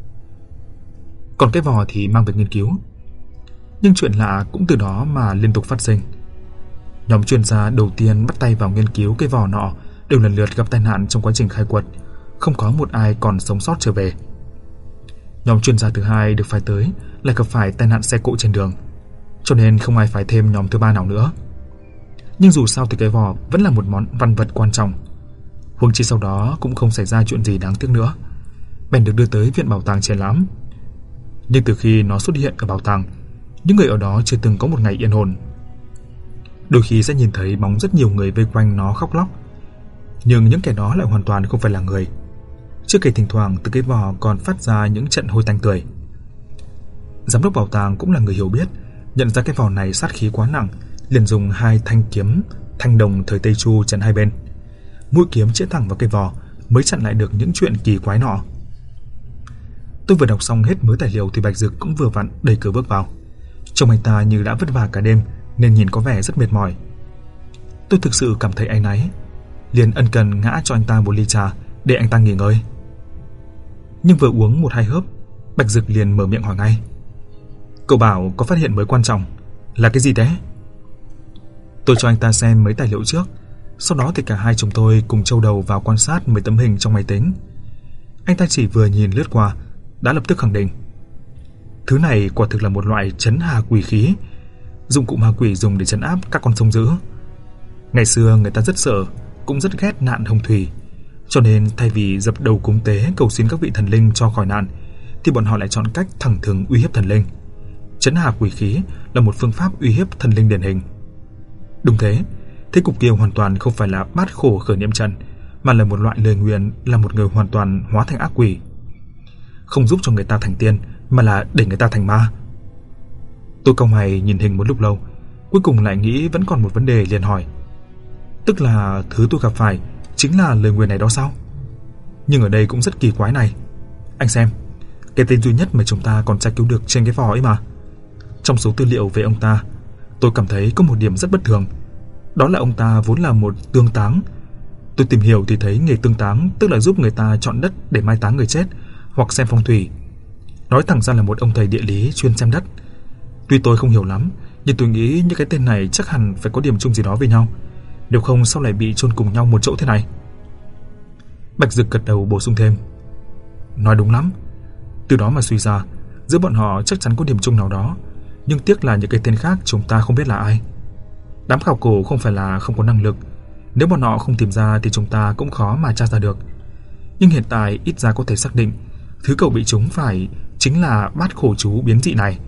Còn cái vò thì mang về nghiên cứu. Nhưng chuyện lạ cũng từ đó mà liên tục phát sinh. Nhóm chuyên gia đầu tiên bắt tay vào nghiên cứu cái vò nọ đều lần lượt gặp tai nạn trong quá trình khai quật, không có một ai còn sống sót trở về. Nhóm chuyên gia thứ hai được phái tới lại gặp phải tai nạn xe cộ trên đường, cho nên không ai phái thêm nhóm thứ ba nào nữa. Nhưng dù sao thì cái vò vẫn là một món văn vật quan trọng. Huống chi sau đó cũng không xảy ra chuyện gì đáng tiếc nữa, bèn được đưa tới viện bảo tàng triển lãm. Nhưng từ khi nó xuất hiện ở bảo tàng, những người ở đó chưa từng có một ngày yên ổn. Đôi khi sẽ nhìn thấy bóng rất nhiều người vây quanh nó khóc lóc, nhưng những kẻ đó lại hoàn toàn không phải là người. Chưa kể thỉnh thoảng từ cái vò còn phát ra những trận hôi tanh tưởi. Giám đốc bảo tàng cũng là người hiểu biết, nhận ra cái vò này sát khí quá nặng, liền dùng 2 thanh kiếm thanh đồng thời Tây Chu chặn hai bên. Mũi kiếm chĩa thẳng vào cái vò mới chặn lại được những chuyện kỳ quái nọ. Tôi vừa đọc xong hết mớ tài liệu thì Bạch Dực cũng vừa vặn đẩy cửa bước vào. Trông anh ta như đã vất vả cả đêm nên nhìn có vẻ rất mệt mỏi. Tôi thực sự cảm thấy áy náy, liền ân cần ngã cho anh ta một ly trà để anh ta nghỉ ngơi. Nhưng vừa uống 1-2 hớp, Bạch Dực liền mở miệng hỏi ngay: "Cậu bảo có phát hiện mới quan trọng, là cái gì thế?" Tôi cho anh ta xem mấy tài liệu trước, sau đó thì cả hai chúng tôi cùng châu đầu vào quan sát mấy tấm hình trong máy tính. Anh ta chỉ vừa nhìn lướt qua đã lập tức khẳng định: thứ này quả thực là một loại trấn hà quỷ khí, dụng cụ ma quỷ dùng để trấn áp các con sông dữ. Ngày xưa người ta rất sợ, cũng rất ghét nạn hồng thủy, cho nên thay vì dập đầu cúng tế cầu xin các vị thần linh cho khỏi nạn, thì bọn họ lại chọn cách thẳng thừng uy hiếp thần linh. Trấn hà quỷ khí là một phương pháp uy hiếp thần linh điển hình. Đúng thế, thế cục kia hoàn toàn không phải là bát khổ khởi niệm trận, mà là một loại lời nguyền, là một người hoàn toàn hóa thành ác quỷ. Không giúp cho người ta thành tiên, mà là để người ta thành ma. Tôi cau mày nhìn hình một lúc lâu, cuối cùng lại nghĩ vẫn còn một vấn đề, liền hỏi: tức là thứ tôi gặp phải chính là lời nguyền này đó sao? Nhưng ở đây cũng rất kỳ quái này. Anh xem, cái tên duy nhất mà chúng ta còn tra cứu được trên cái vò ấy mà. Trong số tư liệu về ông ta, tôi cảm thấy có một điểm rất bất thường. Đó là ông ta vốn là một tương táng. Tôi tìm hiểu thì thấy nghề tương táng tức là giúp người ta chọn đất để mai táng người chết, hoặc xem phong thủy. Nói thẳng ra là một ông thầy địa lý chuyên xem đất. Tuy tôi không hiểu lắm, nhưng tôi nghĩ những cái tên này chắc hẳn phải có điểm chung gì đó với nhau, nếu không sao lại bị chôn cùng nhau một chỗ thế này. Bạch Dực gật đầu bổ sung thêm: nói đúng lắm. Từ đó mà suy ra, giữa bọn họ chắc chắn có điểm chung nào đó, nhưng tiếc là những cái tên khác chúng ta không biết là ai. Đám khảo cổ không phải là không có năng lực, nếu bọn họ không tìm ra thì chúng ta cũng khó mà tra ra được. Nhưng hiện tại ít ra có thể xác định thứ cậu bị trúng phải chính là bát khổ chú biến dị này.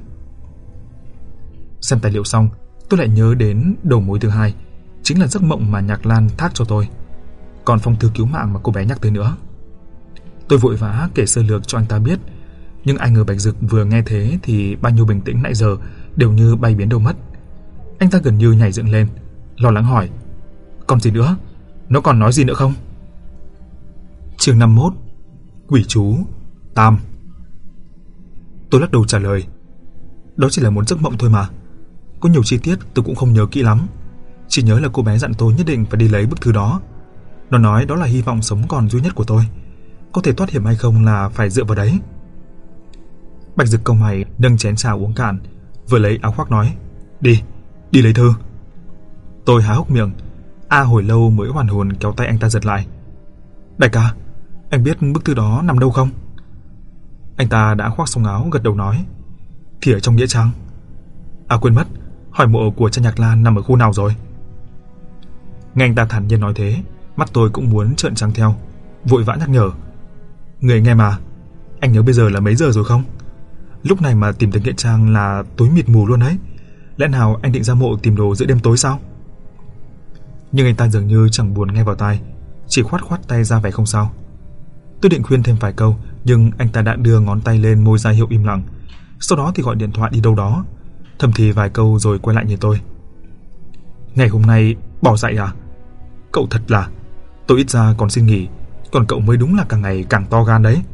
Xem tài liệu xong, tôi lại nhớ đến đầu mối thứ hai, chính là giấc mộng mà Nhạc Lan thác cho tôi, còn phong thư cứu mạng mà cô bé nhắc tới nữa. Tôi vội vã kể sơ lược cho anh ta biết, nhưng ai ngờ Bạch Dực vừa nghe thế thì bao nhiêu bình tĩnh nãy giờ đều như bay biến đâu mất. Anh ta gần như nhảy dựng lên, lo lắng hỏi: còn gì nữa? Nó còn nói gì nữa không? Chương 51: Quỷ chú Tam. Tôi lắc đầu trả lời: đó chỉ là một giấc mộng thôi mà. Có nhiều chi tiết tôi cũng không nhớ kỹ lắm, chỉ nhớ là cô bé dặn tôi nhất định phải đi lấy bức thư đó. Nó nói đó là hy vọng sống còn duy nhất của tôi, có thể thoát hiểm hay không là phải dựa vào đấy. Bạch Dực cau mày nâng chén trà uống cạn, vừa lấy áo khoác nói: đi lấy thư. Tôi há hốc miệng, hồi lâu mới hoàn hồn kéo tay anh ta giật lại: đại ca, anh biết bức thư đó nằm đâu không? Anh ta đã khoác xong áo gật đầu nói: thì ở trong nghĩa trang. Quên mất, hỏi mộ của cha Nhạc Lan nằm ở khu nào rồi? Nghe anh ta thản nhiên nói thế, mắt tôi cũng muốn trợn trắng theo, vội vã nhắc nhở: người nghe mà, anh nhớ bây giờ là mấy giờ rồi không? Lúc này mà tìm tới nghĩa trang là tối mịt mù luôn đấy. Lẽ nào anh định ra mộ tìm đồ giữa đêm tối sao? Nhưng anh ta dường như chẳng buồn nghe vào tai, chỉ khoát tay ra vẻ không sao. Tôi định khuyên thêm vài câu, nhưng anh ta đã đưa ngón tay lên môi ra hiệu im lặng, sau đó thì gọi điện thoại đi đâu đó, thầm thì vài câu rồi quay lại nhìn tôi: ngày hôm nay bỏ dạy à? Cậu thật là, tôi ít ra còn xin nghỉ, còn cậu mới đúng là càng ngày càng to gan đấy.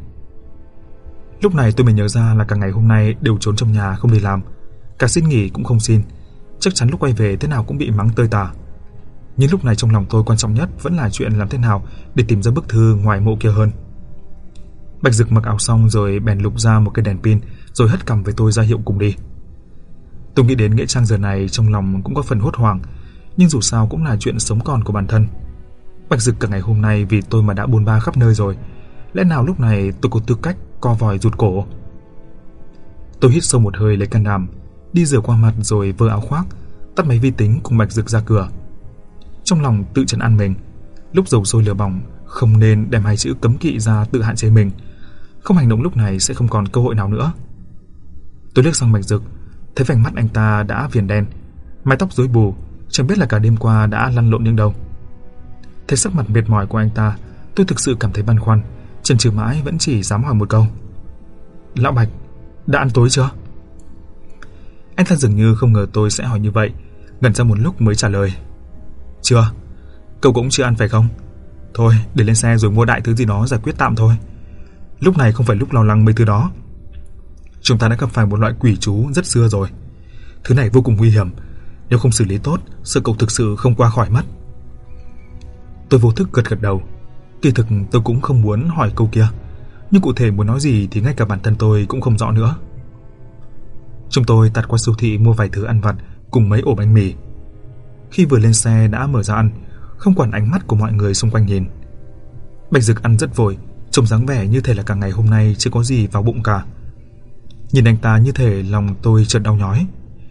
Lúc này tôi mới nhớ ra là cả ngày hôm nay đều trốn trong nhà không đi làm, cả xin nghỉ cũng không xin, chắc chắn lúc quay về thế nào cũng bị mắng tơi tả. Nhưng lúc này trong lòng tôi quan trọng nhất vẫn là chuyện làm thế nào để tìm ra bức thư ngoài mộ kia hơn. Bạch Dực mặc áo xong rồi bèn lục ra một cây đèn pin rồi hất cằm với tôi ra hiệu cùng đi. Tôi nghĩ đến nghĩa trang giờ này trong lòng cũng có phần hốt hoảng, nhưng dù sao cũng là chuyện sống còn của bản thân. Bạch Dực cả ngày hôm nay vì tôi mà đã bôn ba khắp nơi rồi, lẽ nào lúc này tôi có tư cách co vòi rụt cổ? Tôi hít sâu một hơi lấy can đảm, đi rửa qua mặt rồi vơ áo khoác, tắt máy vi tính cùng Bạch Dực ra cửa. Trong lòng tự trấn an mình, lúc dầu sôi lửa bỏng không nên đem hai chữ cấm kỵ ra tự hạn chế mình. Không hành động lúc này sẽ không còn cơ hội nào nữa. Tôi liếc sang Bạch Dực, thấy vành mắt anh ta đã viền đen, mái tóc rối bù, chẳng biết là cả đêm qua đã lăn lộn những đâu. Thấy sắc mặt mệt mỏi của anh ta, tôi thực sự cảm thấy băn khoăn, chần chừ mãi vẫn chỉ dám hỏi một câu: "Lão Bạch, đã ăn tối chưa?" Anh ta dường như không ngờ tôi sẽ hỏi như vậy, ngẩn ra một lúc mới trả lời: "Chưa. Cậu cũng chưa ăn phải không? Thôi, để lên xe rồi mua đại thứ gì đó giải quyết tạm thôi. Lúc này không phải lúc lo lắng mấy thứ đó. Chúng ta đã gặp phải một loại quỷ chú rất xưa rồi. Thứ này vô cùng nguy hiểm, nếu không xử lý tốt, sợ cậu thực sự không qua khỏi mất." Tôi vô thức gật gật đầu. Kỳ thực tôi cũng không muốn hỏi câu kia, nhưng cụ thể muốn nói gì thì ngay cả bản thân tôi cũng không rõ nữa. Chúng tôi tạt qua siêu thị mua vài thứ ăn vặt cùng mấy ổ bánh mì. Khi vừa lên xe đã mở ra ăn, không quản ánh mắt của mọi người xung quanh nhìn. Bạch Dực ăn rất vội, trông dáng vẻ như thể là cả ngày hôm nay chưa có gì vào bụng cả. Nhìn anh ta như thể lòng tôi chợt đau nhói,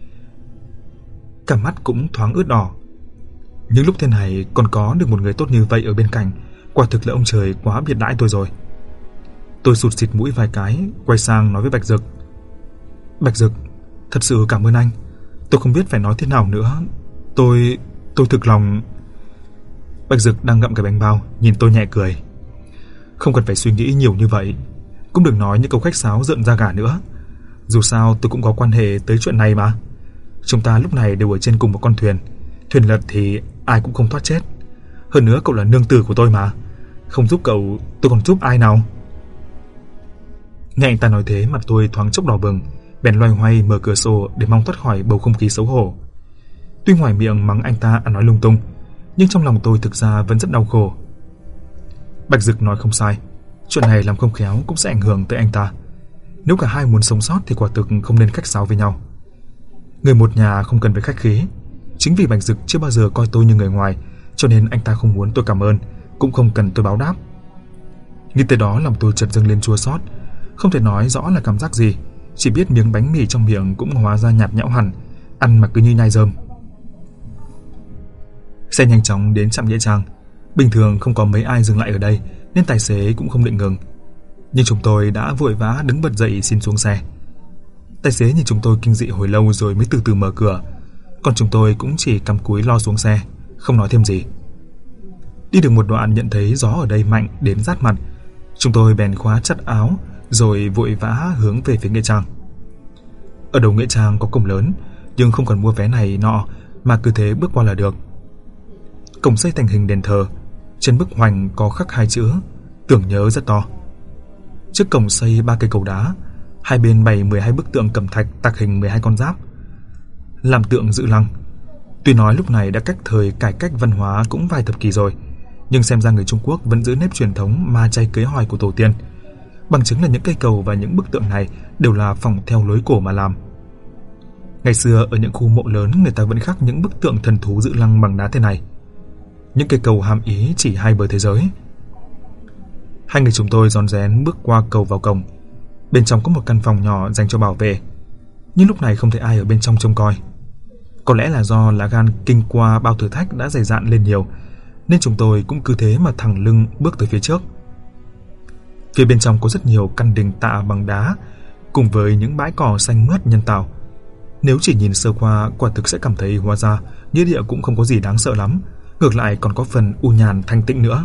cả mắt cũng thoáng ướt đỏ. Những lúc thế này còn có được một người tốt như vậy ở bên cạnh, quả thực là ông trời quá biệt đãi tôi rồi. Tôi sụt sịt mũi vài cái, quay sang nói với Bạch Dực: "Bạch Dực, thật sự cảm ơn anh. Tôi không biết phải nói thế nào nữa. Tôi thực lòng..." Bạch Dực đang ngậm cái bánh bao, nhìn tôi nhẹ cười: "Không cần phải suy nghĩ nhiều như vậy, cũng đừng nói những câu khách sáo rợn da gà nữa. Dù sao tôi cũng có quan hệ tới chuyện này mà. Chúng ta lúc này đều ở trên cùng một con thuyền, thuyền lật thì ai cũng không thoát chết. Hơn nữa cậu là nương tử của tôi mà, không giúp cậu tôi còn giúp ai nào?" Nghe anh ta nói thế, mặt tôi thoáng chốc đỏ bừng, bèn loay hoay mở cửa sổ để mong thoát khỏi bầu không khí xấu hổ. Tuy ngoài miệng mắng anh ta ăn nói lung tung, nhưng trong lòng tôi thực ra vẫn rất đau khổ. Bạch Dực nói không sai, chuyện này làm không khéo cũng sẽ ảnh hưởng tới anh ta. Nếu cả hai muốn sống sót thì quả thực không nên khách sáo với nhau. Người một nhà không cần phải khách khí. Chính vì Bạch Dực chưa bao giờ coi tôi như người ngoài, cho nên anh ta không muốn tôi cảm ơn, cũng không cần tôi báo đáp. Nghĩ tới đó lòng tôi chợt dâng lên chua xót, không thể nói rõ là cảm giác gì, chỉ biết miếng bánh mì trong miệng cũng hóa ra nhạt nhẽo hẳn, ăn mà cứ như nhai rơm. Xe nhanh chóng đến trạm nghĩa trang. Bình thường không có mấy ai dừng lại ở đây nên tài xế cũng không định ngừng, nhưng chúng tôi đã vội vã đứng bật dậy xin xuống xe. Tài xế nhìn chúng tôi kinh dị hồi lâu rồi mới từ từ mở cửa, còn chúng tôi cũng chỉ cắm cúi lo xuống xe, không nói thêm gì. Đi được một đoạn nhận thấy gió ở đây mạnh đến rát mặt, chúng tôi bèn khóa chặt áo rồi vội vã hướng về phía nghĩa trang. Ở đầu nghĩa trang có cổng lớn, nhưng không cần mua vé này nọ mà cứ thế bước qua là được. Cổng xây thành hình đền thờ, trên bức hoành có khắc hai chữ "Tưởng nhớ" rất to. Trước cổng xây 3 cây cầu đá, hai bên bày 12 bức tượng cẩm thạch tạc hình 12 con giáp, làm tượng giữ lăng. Tuy nói lúc này đã cách thời cải cách văn hóa cũng vài thập kỷ rồi, nhưng xem ra người Trung Quốc vẫn giữ nếp truyền thống ma chay cưới hỏi của tổ tiên. Bằng chứng là những cây cầu và những bức tượng này đều là phỏng theo lối cổ mà làm. Ngày xưa ở những khu mộ lớn người ta vẫn khắc những bức tượng thần thú giữ lăng bằng đá thế này. Những cây cầu hàm ý chỉ hai bờ thế giới. Hai người chúng tôi rón rén bước qua cầu vào cổng. Bên trong có một căn phòng nhỏ dành cho bảo vệ, nhưng lúc này không thấy ai ở bên trong trông coi. Có lẽ là do lá gan kinh qua bao thử thách đã dày dạn lên nhiều, nên chúng tôi cũng cứ thế mà thẳng lưng bước tới phía trước. Phía bên trong có rất nhiều căn đình tạ bằng đá, cùng với những bãi cỏ xanh mướt nhân tạo. Nếu chỉ nhìn sơ qua, quả thực sẽ cảm thấy hóa ra nghĩa địa cũng không có gì đáng sợ lắm, ngược lại còn có phần u nhàn thanh tịnh nữa.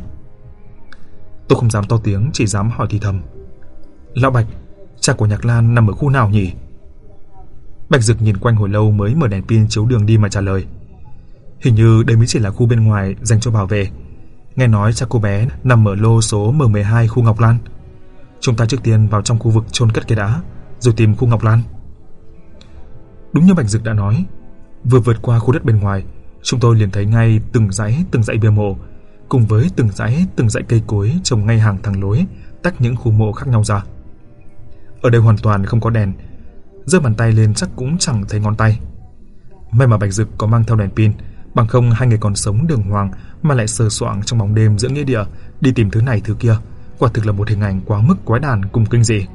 Tôi không dám to tiếng, chỉ dám hỏi thì thầm: "Lão Bạch, cha của Nhạc Lan nằm ở khu nào nhỉ?" Bạch Dực nhìn quanh hồi lâu mới mở đèn pin chiếu đường đi mà trả lời: "Hình như đây mới chỉ là khu bên ngoài dành cho bảo vệ. Nghe nói cha cô bé nằm ở lô số M12 khu Ngọc Lan. Chúng ta trước tiên vào trong khu vực chôn cất cái đá, rồi tìm khu Ngọc Lan." Đúng như Bạch Dực đã nói, vừa vượt qua khu đất bên ngoài, Chúng tôi liền thấy ngay từng dãy bia mộ, cùng với từng dãy cây cối trồng ngay hàng thẳng lối, tách những khu mộ khác nhau ra. Ở đây hoàn toàn không có đèn, giơ bàn tay lên chắc cũng chẳng thấy ngón tay. May mà Bạch Dực có mang theo đèn pin, bằng không hai người còn sống đường hoàng mà lại sờ soạng trong bóng đêm giữa nghĩa địa đi tìm thứ này thứ kia, quả thực là một hình ảnh quá mức quái đản cùng kinh dị.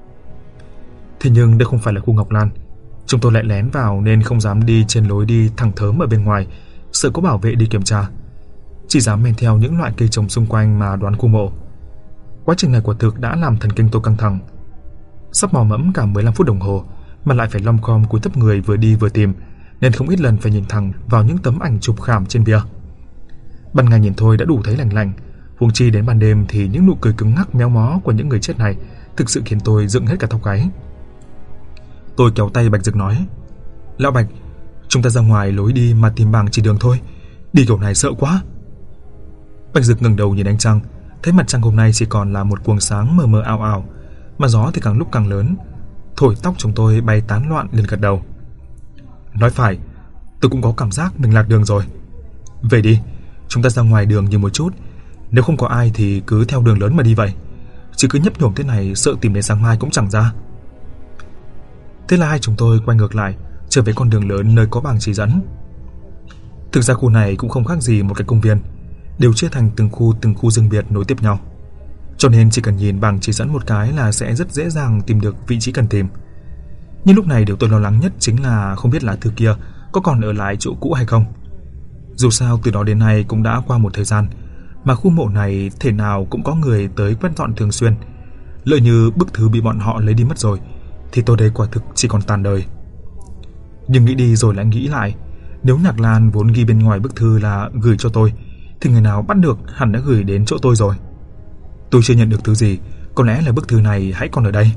Thế nhưng đây không phải là khu Ngọc Lan, chúng tôi lại lén vào nên không dám đi trên lối đi thẳng thớm ở bên ngoài, sợ có bảo vệ đi kiểm tra, chỉ dám men theo những loại cây trồng xung quanh mà đoán khu mộ. Quá trình này quả thực đã làm thần kinh tôi căng thẳng. Sắp mò mẫm cả 15 phút đồng hồ mà lại phải lom khom cúi thấp người vừa đi vừa tìm, nên không ít lần phải nhìn thẳng vào những tấm ảnh chụp khảm trên bia. Ban ngày nhìn thôi đã đủ thấy lành lạnh, huống chi đến ban đêm thì những nụ cười cứng ngắc méo mó của những người chết này thực sự khiến tôi dựng hết cả tóc gáy. Tôi kéo tay Bạch Dực nói: "Lão Bạch, chúng ta ra ngoài lối đi mà tìm bằng chỉ đường thôi, đi kiểu này sợ quá." Bạch Dực ngẩng đầu nhìn ánh trăng, thấy mặt trăng hôm nay chỉ còn là một quầng sáng mờ mờ ảo ảo, mà gió thì càng lúc càng lớn, thổi tóc chúng tôi bay tán loạn, liền gật đầu: "Nói phải, tôi cũng có cảm giác mình lạc đường rồi. Về đi, chúng ta ra ngoài đường nhiều một chút, nếu không có ai thì cứ theo đường lớn mà đi vậy, chứ cứ nhấp nhổm thế này sợ tìm đến sáng mai cũng chẳng ra." Thế là hai chúng tôi quay ngược lại, trở về con đường lớn nơi có bảng chỉ dẫn. Thực ra khu này cũng không khác gì một cái công viên, đều chia thành từng khu riêng biệt nối tiếp nhau. Cho nên chỉ cần nhìn bảng chỉ dẫn một cái là sẽ rất dễ dàng tìm được vị trí cần tìm. Nhưng lúc này điều tôi lo lắng nhất chính là không biết lá thư kia có còn ở lại chỗ cũ hay không. Dù sao từ đó đến nay cũng đã qua một thời gian, mà khu mộ này thể nào cũng có người tới quét dọn thường xuyên. Lỡ như bức thư bị bọn họ lấy đi mất rồi thì tôi đây quả thực chỉ còn tàn đời. Nhưng nghĩ đi rồi lại nghĩ lại, nếu Nhạc Lan vốn ghi bên ngoài bức thư là gửi cho tôi thì người nào bắt được hẳn đã gửi đến chỗ tôi rồi. Tôi chưa nhận được thứ gì, có lẽ là bức thư này hãy còn ở đây.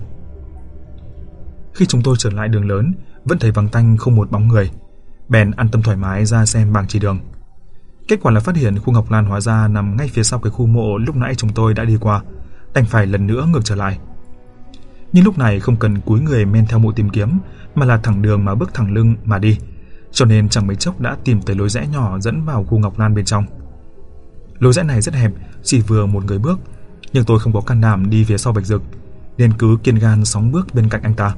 Khi chúng tôi trở lại đường lớn, vẫn thấy vắng tanh không một bóng người, bèn an tâm thoải mái ra xem bảng chỉ đường. Kết quả là phát hiện khu Ngọc Lan hóa ra nằm ngay phía sau cái khu mộ lúc nãy chúng tôi đã đi qua, đành phải lần nữa ngược trở lại. Nhưng lúc này không cần cúi người men theo mộ tìm kiếm, mà là thẳng đường mà bước thẳng lưng mà đi, cho nên chẳng mấy chốc đã tìm tới lối rẽ nhỏ dẫn vào khu Ngọc Lan bên trong. Lối rẽ này rất hẹp, chỉ vừa một người bước, nhưng tôi không có can đảm đi phía sau Bạch Dực, nên cứ kiên gan sóng bước bên cạnh anh ta.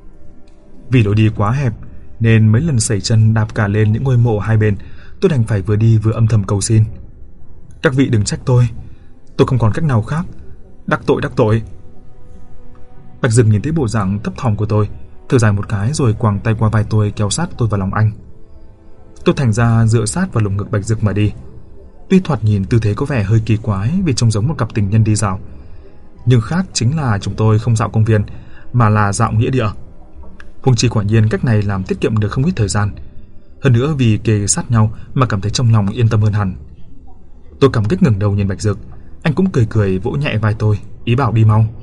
Vì lối đi quá hẹp nên mấy lần sẩy chân đạp cả lên những ngôi mộ hai bên, tôi đành phải vừa đi vừa âm thầm cầu xin: "Các vị đừng trách tôi không còn cách nào khác, đắc tội." Bạch Dực nhìn thấy bộ dạng thấp thỏm của tôi, thở dài một cái rồi quàng tay qua vai tôi kéo sát tôi vào lòng anh. Tôi thành ra dựa sát vào lồng ngực Bạch Dực mà đi. Tuy thoạt nhìn tư thế có vẻ hơi kỳ quái vì trông giống một cặp tình nhân đi dạo, nhưng khác chính là chúng tôi không dạo công viên mà là dạo nghĩa địa. Huống chi quả nhiên cách này làm tiết kiệm được không ít thời gian. Hơn nữa vì kề sát nhau mà cảm thấy trong lòng yên tâm hơn hẳn. Tôi cảm kích ngẩng đầu nhìn Bạch Dực, anh cũng cười vỗ nhẹ vai tôi, ý bảo đi mau.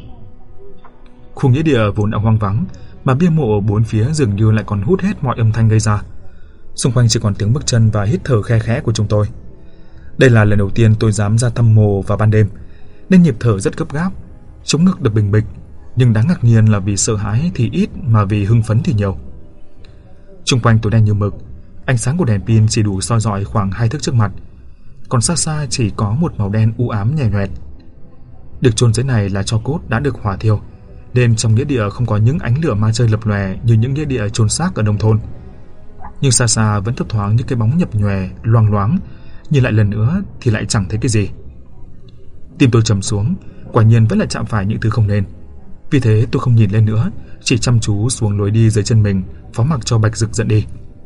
Khu nghĩa địa vốn đã hoang vắng, mà bia mộ bốn phía dường như lại còn hút hết mọi âm thanh gây ra. Xung quanh chỉ còn tiếng bước chân và hít thở khe khẽ của chúng tôi. Đây là lần đầu tiên tôi dám ra thăm mộ vào ban đêm, nên nhịp thở rất gấp gáp, chống ngực đập bình bịch, nhưng đáng ngạc nhiên là vì sợ hãi thì ít mà vì hưng phấn thì nhiều. Xung quanh tối đen như mực, ánh sáng của đèn pin chỉ đủ soi rọi khoảng 2 thước trước mặt, còn xa xa chỉ có một màu đen u ám nhè nhoẹt. Được chôn dưới này là tro cốt đã được hỏa thiêu, nên trong nghĩa địa không có những ánh lửa ma chơi lập lòe như những nghĩa địa chôn xác ở nông thôn. Nhưng xa xa vẫn thấp thoáng những cái bóng nhập nhòe loang loáng, nhìn lại lần nữa thì lại chẳng thấy cái gì. Tim tôi trầm xuống, quả nhiên vẫn là chạm phải những thứ không nên. Vì thế tôi không nhìn lên nữa, chỉ chăm chú xuống lối đi dưới chân mình, phó mặc cho Bạch Dực dẫn đi.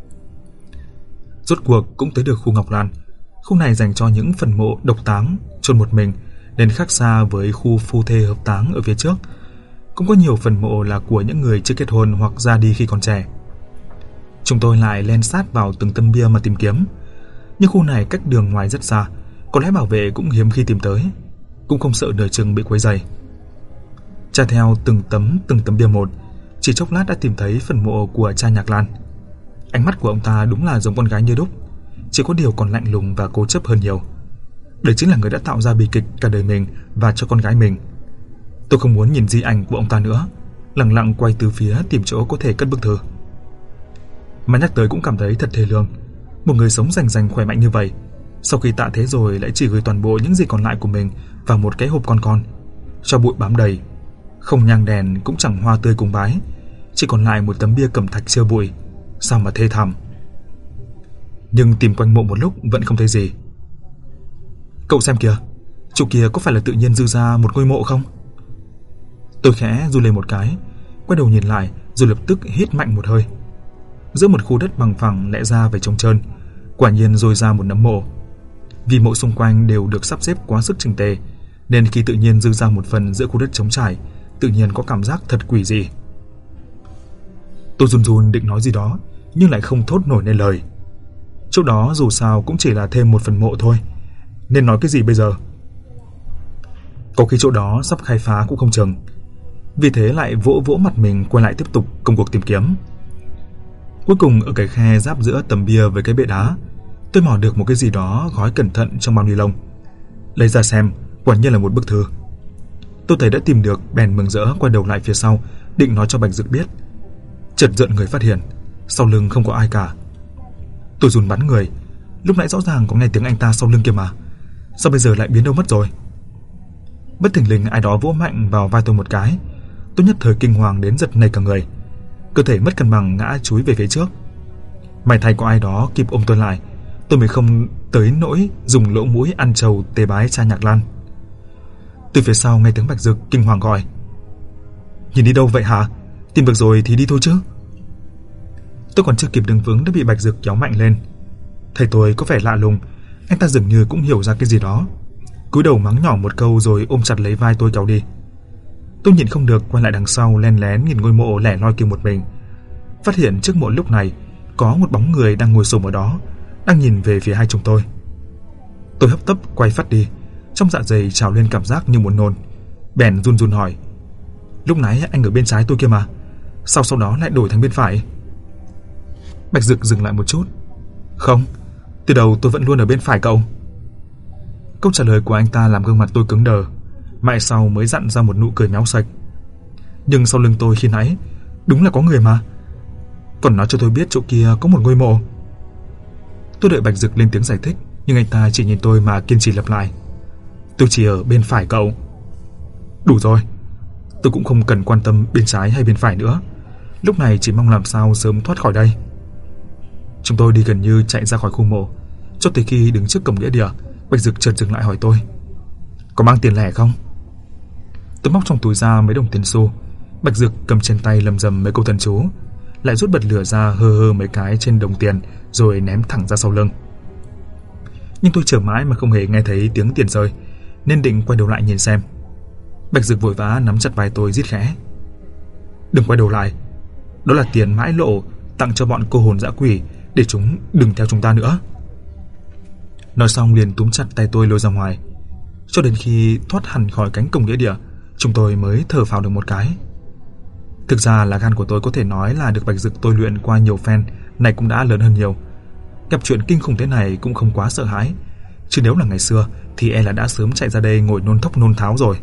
Rốt cuộc cũng tới được khu Ngọc Lan. Khu này dành cho những phần mộ độc táng chôn một mình, nên khác xa với khu phu thê hợp táng ở phía trước. Cũng có nhiều phần mộ là của những người chưa kết hôn hoặc ra đi khi còn trẻ. Chúng tôi lại len sát vào từng tấm bia mà tìm kiếm. Nhưng khu này cách đường ngoài rất xa, có lẽ bảo vệ cũng hiếm khi tìm tới, cũng không sợ nửa chừng bị quấy rầy. Tra theo từng tấm bia một, chỉ chốc lát đã tìm thấy phần mộ của cha Nhạc Lan. Ánh mắt của ông ta đúng là giống con gái như đúc, chỉ có điều còn lạnh lùng và cố chấp hơn nhiều. Đây chính là người đã tạo ra bi kịch cả đời mình và cho con gái mình. Tôi không muốn nhìn di ảnh của ông ta nữa, lặng lặng quay từ phía tìm chỗ có thể cất bức thư. Mà nhắc tới cũng cảm thấy thật thê lương. Một người sống rành rành khỏe mạnh như vậy, sau khi tạ thế rồi lại chỉ gửi toàn bộ những gì còn lại của mình vào một cái hộp con, cho bụi bám đầy, không nhang đèn cũng chẳng hoa tươi cúng bái, chỉ còn lại một tấm bia cẩm thạch trơ bụi, sao mà thê thảm. Nhưng tìm quanh mộ một lúc vẫn không thấy gì. Cậu xem kìa, chỗ kia có phải là tự nhiên dư ra một ngôi mộ không? Tôi khẽ run lên một cái, quay đầu nhìn lại rồi lập tức hít mạnh một hơi. Giữa một khu đất bằng phẳng lẽ ra phải trống trơn, quả nhiên rôi ra một nấm mộ. Vì mộ xung quanh đều được sắp xếp quá sức chỉnh tề, nên khi tự nhiên dư ra một phần giữa khu đất trống trải, tự nhiên có cảm giác thật quỷ dị. Tôi run run định nói gì đó, nhưng lại không thốt nổi nên lời. Chỗ đó dù sao cũng chỉ là thêm một phần mộ thôi, nên nói cái gì bây giờ? Có khi chỗ đó sắp khai phá cũng không chừng. Vì thế lại vỗ vỗ mặt mình quay lại tiếp tục công cuộc tìm kiếm. Cuối cùng ở cái khe giáp giữa tấm bia với cái bệ đá, tôi mò được một cái gì đó gói cẩn thận trong bao ni lông. Lấy ra xem, quả nhiên là một bức thư. Tôi thấy đã tìm được, bèn mừng rỡ quay đầu lại phía sau, định nói cho Bạch Dực biết. Chợt giận người phát hiện sau lưng không có ai cả. Tôi run bắn người, lúc nãy rõ ràng có nghe tiếng anh ta sau lưng kia mà, sao bây giờ lại biến đâu mất rồi? Bất thình lình ai đó vỗ mạnh vào vai tôi một cái. Tôi nhất thời kinh hoàng đến giật nảy cả người, cơ thể mất cân bằng ngã chúi về phía trước. May thay có ai đó kịp ôm tôi lại, tôi mới không tới nỗi dùng lỗ mũi ăn trầu tề bái cha Nhạc Lan. Từ phía sau nghe tiếng Bạch Dực kinh hoàng gọi: "Nhìn đi đâu vậy hả? Tìm được rồi thì đi thôi chứ." Tôi còn chưa kịp đứng vững đã bị Bạch Dực kéo mạnh lên. Thầy tôi có vẻ lạ lùng, anh ta dường như cũng hiểu ra cái gì đó, cúi đầu mắng nhỏ một câu rồi ôm chặt lấy vai tôi kéo đi. Tôi nhịn không được quay lại đằng sau len lén nhìn ngôi mộ lẻ loi kia một mình. Phát hiện trước mộ lúc này có một bóng người đang ngồi xổm ở đó, đang nhìn về phía hai chúng tôi. Tôi hấp tấp quay phát đi, trong dạ dày trào lên cảm giác như muốn nôn, bèn run run hỏi: "Lúc nãy anh ở bên trái tôi kia mà, sao sau đó lại đổi thành bên phải?" Bạch Dực dừng lại một chút: "Không, từ đầu tôi vẫn luôn ở bên phải cậu." Câu trả lời của anh ta làm gương mặt tôi cứng đờ, mãi sau mới dặn ra một nụ cười méo sạch. Nhưng sau lưng tôi khi nãy đúng là có người mà, còn nói cho tôi biết chỗ kia có một ngôi mộ. Tôi đợi Bạch Dực lên tiếng giải thích, nhưng anh ta chỉ nhìn tôi mà kiên trì lặp lại: "Tôi chỉ ở bên phải cậu." Đủ rồi, tôi cũng không cần quan tâm bên trái hay bên phải nữa, lúc này chỉ mong làm sao sớm thoát khỏi đây. Chúng tôi đi gần như chạy ra khỏi khu mộ, cho tới khi đứng trước cổng nghĩa địa, Bạch Dực chợt dừng lại hỏi tôi: "Có mang tiền lẻ không?" Tôi móc trong túi ra mấy đồng tiền xu. Bạch Dực cầm trên tay lầm rầm mấy câu thần chú, lại rút bật lửa ra hơ hơ mấy cái trên đồng tiền rồi ném thẳng ra sau lưng. Nhưng tôi chờ mãi mà không hề nghe thấy tiếng tiền rơi, nên định quay đầu lại nhìn xem. Bạch Dực vội vã nắm chặt vai tôi rít khẽ: "Đừng quay đầu lại, đó là tiền mãi lộ tặng cho bọn cô hồn dã quỷ, để chúng đừng theo chúng ta nữa." Nói xong liền túm chặt tay tôi lôi ra ngoài. Cho đến khi thoát hẳn khỏi cánh cổng nghĩa địa, chúng tôi mới thở phào được một cái. Thực ra là gan của tôi có thể nói là được Bạch Dực tôi luyện qua nhiều phen này cũng đã lớn hơn nhiều. Gặp chuyện kinh khủng thế này cũng không quá sợ hãi, chứ nếu là ngày xưa thì e là đã sớm chạy ra đây ngồi nôn thốc nôn tháo rồi.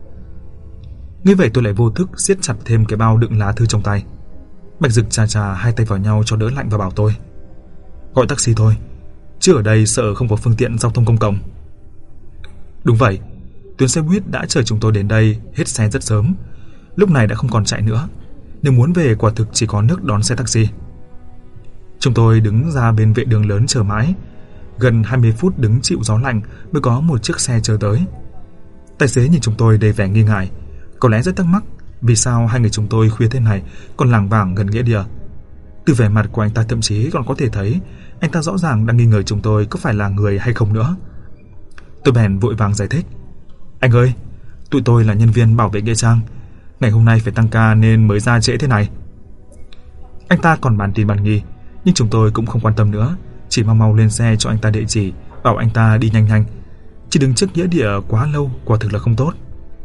Nghĩ vậy tôi lại vô thức siết chặt thêm cái bao đựng lá thư trong tay. Bạch Dực chà chà hai tay vào nhau cho đỡ lạnh và bảo tôi: "Gọi taxi thôi, chứ ở đây sợ không có phương tiện giao thông công cộng." Đúng vậy, tuyến xe buýt đã chở chúng tôi đến đây hết xe rất sớm, lúc này đã không còn chạy nữa. Nếu muốn về quả thực chỉ có nước đón xe taxi. Chúng tôi đứng ra bên vệ đường lớn chờ mãi, gần 20 phút đứng chịu gió lạnh mới có một chiếc xe chờ tới. Tài xế nhìn chúng tôi đầy vẻ nghi ngại, có lẽ rất thắc mắc vì sao hai người chúng tôi khuya thế này còn lảng vảng gần nghĩa địa. Từ vẻ mặt của anh ta thậm chí còn có thể thấy anh ta rõ ràng đang nghi ngờ chúng tôi có phải là người hay không nữa. Tôi bèn vội vàng giải thích: "Anh ơi, tụi tôi là nhân viên bảo vệ nghĩa trang, ngày hôm nay phải tăng ca nên mới ra trễ thế này." Anh ta còn bàn tin bàn nghi, nhưng chúng tôi cũng không quan tâm nữa, chỉ mau mau lên xe cho anh ta địa chỉ, bảo anh ta đi nhanh nhanh, chỉ đứng trước nghĩa địa quá lâu quả thực là không tốt.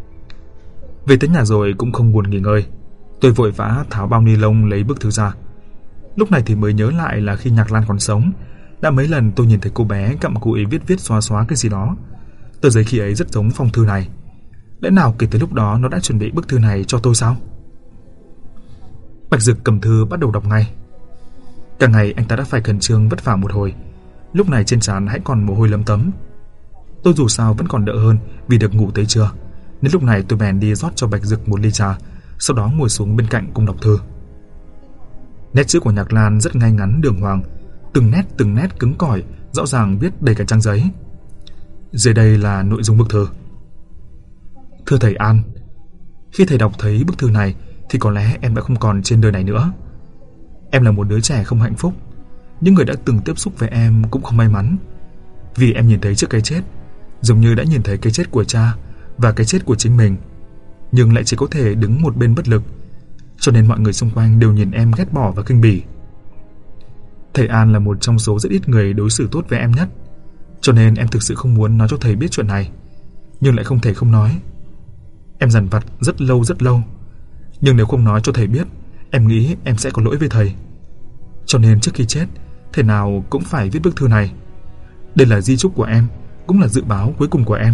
Về tới nhà rồi cũng không buồn nghỉ ngơi, tôi vội vã tháo bao ni lông lấy bức thư ra. Lúc này thì mới nhớ lại là khi Nhạc Lan còn sống, đã mấy lần tôi nhìn thấy cô bé cặm cụi viết xóa xóa cái gì đó. Tờ giấy khi ấy rất giống phong thư này. Lẽ nào kể từ lúc đó nó đã chuẩn bị bức thư này cho tôi sao? Bạch Dực cầm thư bắt đầu đọc ngay. Cả ngày anh ta đã phải khẩn trương vất vả một hồi, Lúc này trên trán hãy còn mồ hôi lấm tấm. Tôi dù sao vẫn còn đỡ hơn vì được ngủ tới trưa, nên lúc này tôi bèn đi rót cho Bạch Dực một ly trà, sau đó ngồi xuống bên cạnh cùng đọc thư. Nét chữ của Nhạc Lan rất ngay ngắn đường hoàng, từng nét cứng cỏi, rõ ràng viết đầy cả trang giấy. Dưới đây là nội dung bức thư. Thưa thầy An, khi thầy đọc thấy bức thư này thì có lẽ em đã không còn trên đời này nữa. Em là một đứa trẻ không hạnh phúc. Những người đã từng tiếp xúc với em cũng không may mắn, vì em nhìn thấy trước cái chết, giống như đã nhìn thấy cái chết của cha và cái chết của chính mình, nhưng lại chỉ có thể đứng một bên bất lực, cho nên mọi người xung quanh đều nhìn em ghét bỏ và khinh bỉ. Thầy An là một trong số rất ít người đối xử tốt với em nhất, cho nên em thực sự không muốn nói cho thầy biết chuyện này, nhưng lại không thể không nói. Em dằn vặt rất lâu, nhưng nếu không nói cho thầy biết, em nghĩ em sẽ có lỗi với thầy. Cho nên trước khi chết, thế nào cũng phải viết bức thư này. Đây là di chúc của em, cũng là dự báo cuối cùng của em.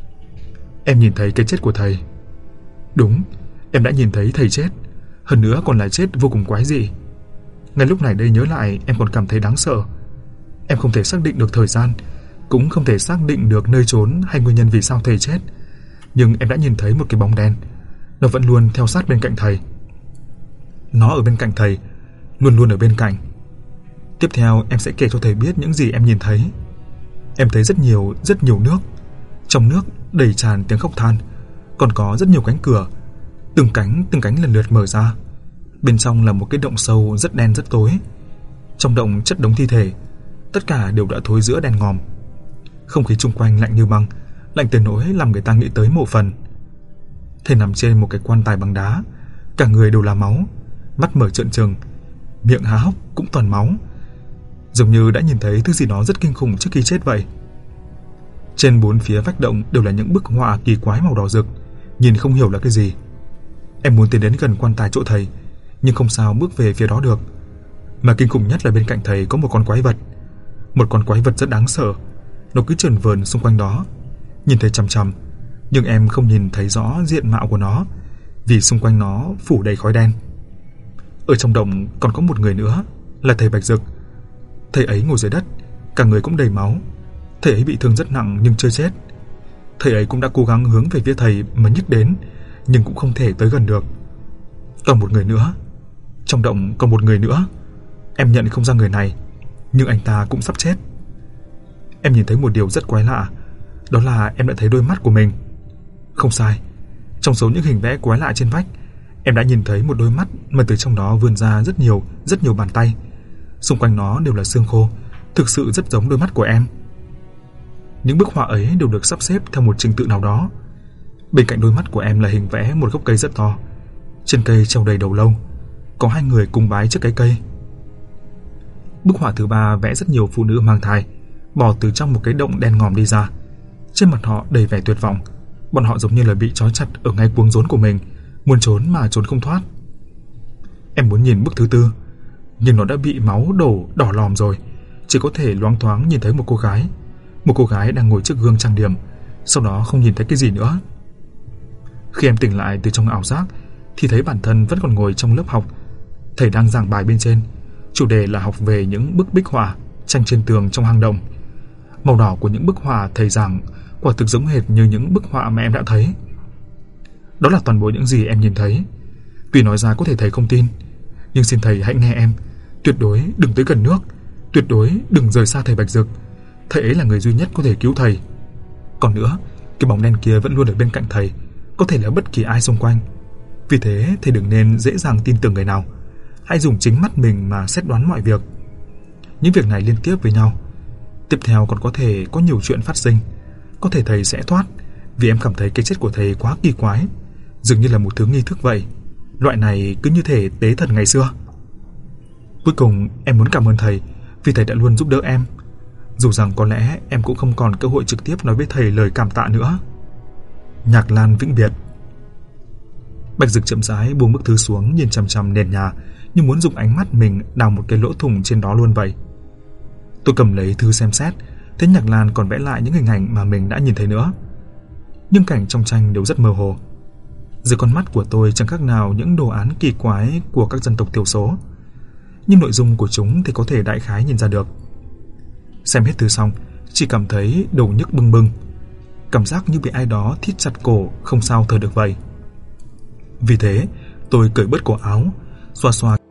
Em nhìn thấy cái chết của thầy. Đúng, em đã nhìn thấy thầy chết, hơn nữa còn là chết vô cùng quái dị. Ngay lúc này đây nhớ lại em còn cảm thấy đáng sợ. Em không thể xác định được thời gian, cũng không thể xác định được nơi trốn hay nguyên nhân vì sao thầy chết, nhưng em đã nhìn thấy một cái bóng đen. Nó vẫn luôn theo sát bên cạnh thầy. Nó ở bên cạnh thầy, luôn ở bên cạnh. Tiếp theo em sẽ kể cho thầy biết những gì em nhìn thấy. Em thấy rất nhiều nước. Trong nước đầy tràn tiếng khóc than, còn có rất nhiều cánh cửa, từng cánh lần lượt mở ra. Bên trong là một cái động sâu rất đen rất tối. Trong động chất đống thi thể, tất cả đều đã thối rữa đen ngòm. Không khí xung quanh lạnh như băng, lạnh tới nỗi làm người ta nghĩ tới mộ phần. Thầy nằm trên một cái quan tài bằng đá, cả người đều là máu, mắt mở trợn trừng, miệng há hốc cũng toàn máu, giống như đã nhìn thấy thứ gì đó rất kinh khủng trước khi chết vậy. Trên bốn phía vách động đều là những bức họa kỳ quái màu đỏ rực, nhìn không hiểu là cái gì. Em muốn tiến đến gần quan tài chỗ thầy, nhưng không sao bước về phía đó được. Mà kinh khủng nhất là bên cạnh thầy có một con quái vật. Một con quái vật rất đáng sợ. Nó cứ chờn vờn xung quanh đó, nhìn thấy chằm chằm, nhưng em không nhìn thấy rõ diện mạo của nó, vì xung quanh nó phủ đầy khói đen. Ở trong động còn có một người nữa, là thầy Bạch Dực. Thầy ấy ngồi dưới đất, cả người cũng đầy máu. Thầy ấy bị thương rất nặng nhưng chưa chết. Thầy ấy cũng đã cố gắng hướng về phía thầy mà nhích đến, nhưng cũng không thể tới gần được. Còn một người nữa. Trong động còn một người nữa. Em nhận không ra người này, nhưng anh ta cũng sắp chết. Em nhìn thấy một điều rất quái lạ, đó là em đã thấy đôi mắt của mình. Không sai, trong số những hình vẽ quái lạ trên vách, em đã nhìn thấy một đôi mắt mà từ trong đó vươn ra rất nhiều bàn tay. Xung quanh nó đều là xương khô, thực sự rất giống đôi mắt của em. Những bức họa ấy đều được sắp xếp theo một trình tự nào đó. Bên cạnh đôi mắt của em là hình vẽ một gốc cây rất to. Trên cây treo đầy đầu lâu, có hai người cùng bái trước cái cây. Bức họa thứ ba vẽ rất nhiều phụ nữ mang thai, bò từ trong một cái động đen ngòm đi ra. Trên mặt họ đầy vẻ tuyệt vọng, bọn họ giống như là bị trói chặt ở ngay cuống rốn của mình, muốn trốn mà trốn không thoát. Em muốn nhìn bức thứ tư, nhưng nó đã bị máu đổ đỏ lòm rồi, chỉ có thể loáng thoáng nhìn thấy một cô gái đang ngồi trước gương trang điểm, sau đó không nhìn thấy cái gì nữa. Khi em tỉnh lại từ trong ảo giác thì thấy bản thân vẫn còn ngồi trong lớp học. Thầy đang giảng bài bên trên, chủ đề là học về những bức bích họa tranh trên tường trong hang động. Màu đỏ của những bức họa thầy giảng quả thực giống hệt như những bức họa mà em đã thấy. Đó là toàn bộ những gì em nhìn thấy. Tuy nói ra có thể thầy không tin, nhưng xin thầy hãy nghe em. Tuyệt đối đừng tới gần nước, tuyệt đối đừng rời xa thầy Bạch Dực. Thầy ấy là người duy nhất có thể cứu thầy. Còn nữa, cái bóng đen kia vẫn luôn ở bên cạnh thầy, có thể là bất kỳ ai xung quanh. Vì thế thầy đừng nên dễ dàng tin tưởng người nào. Hãy dùng chính mắt mình mà xét đoán mọi việc. Những việc này liên tiếp với nhau, tiếp theo còn có thể có nhiều chuyện phát sinh. Có thể thầy sẽ thoát, vì em cảm thấy cái chết của thầy quá kỳ quái, dường như là một thứ nghi thức vậy. Loại này cứ như thể tế thần ngày xưa. Cuối cùng em muốn cảm ơn thầy, vì thầy đã luôn giúp đỡ em. Dù rằng có lẽ em cũng không còn cơ hội trực tiếp nói với thầy lời cảm tạ nữa. Nhạc Lan vĩnh biệt. Bạch Dực chậm rãi buông bức thư xuống, nhìn chằm chằm nền nhà, như muốn dùng ánh mắt mình đào một cái lỗ thủng trên đó luôn vậy. Tôi cầm lấy thư xem xét, thấy Nhạc Lan còn vẽ lại những hình ảnh mà mình đã nhìn thấy nữa. Nhưng cảnh trong tranh đều rất mơ hồ. Dưới con mắt của tôi chẳng khác nào những đồ án kỳ quái của các dân tộc thiểu số, nhưng nội dung của chúng thì có thể đại khái nhìn ra được. Xem hết thứ xong, chỉ cảm thấy đầu nhức bưng bưng, cảm giác như bị ai đó thít chặt cổ, không sao thở được vậy. Vì thế, tôi cởi bớt cổ áo, xoa xoa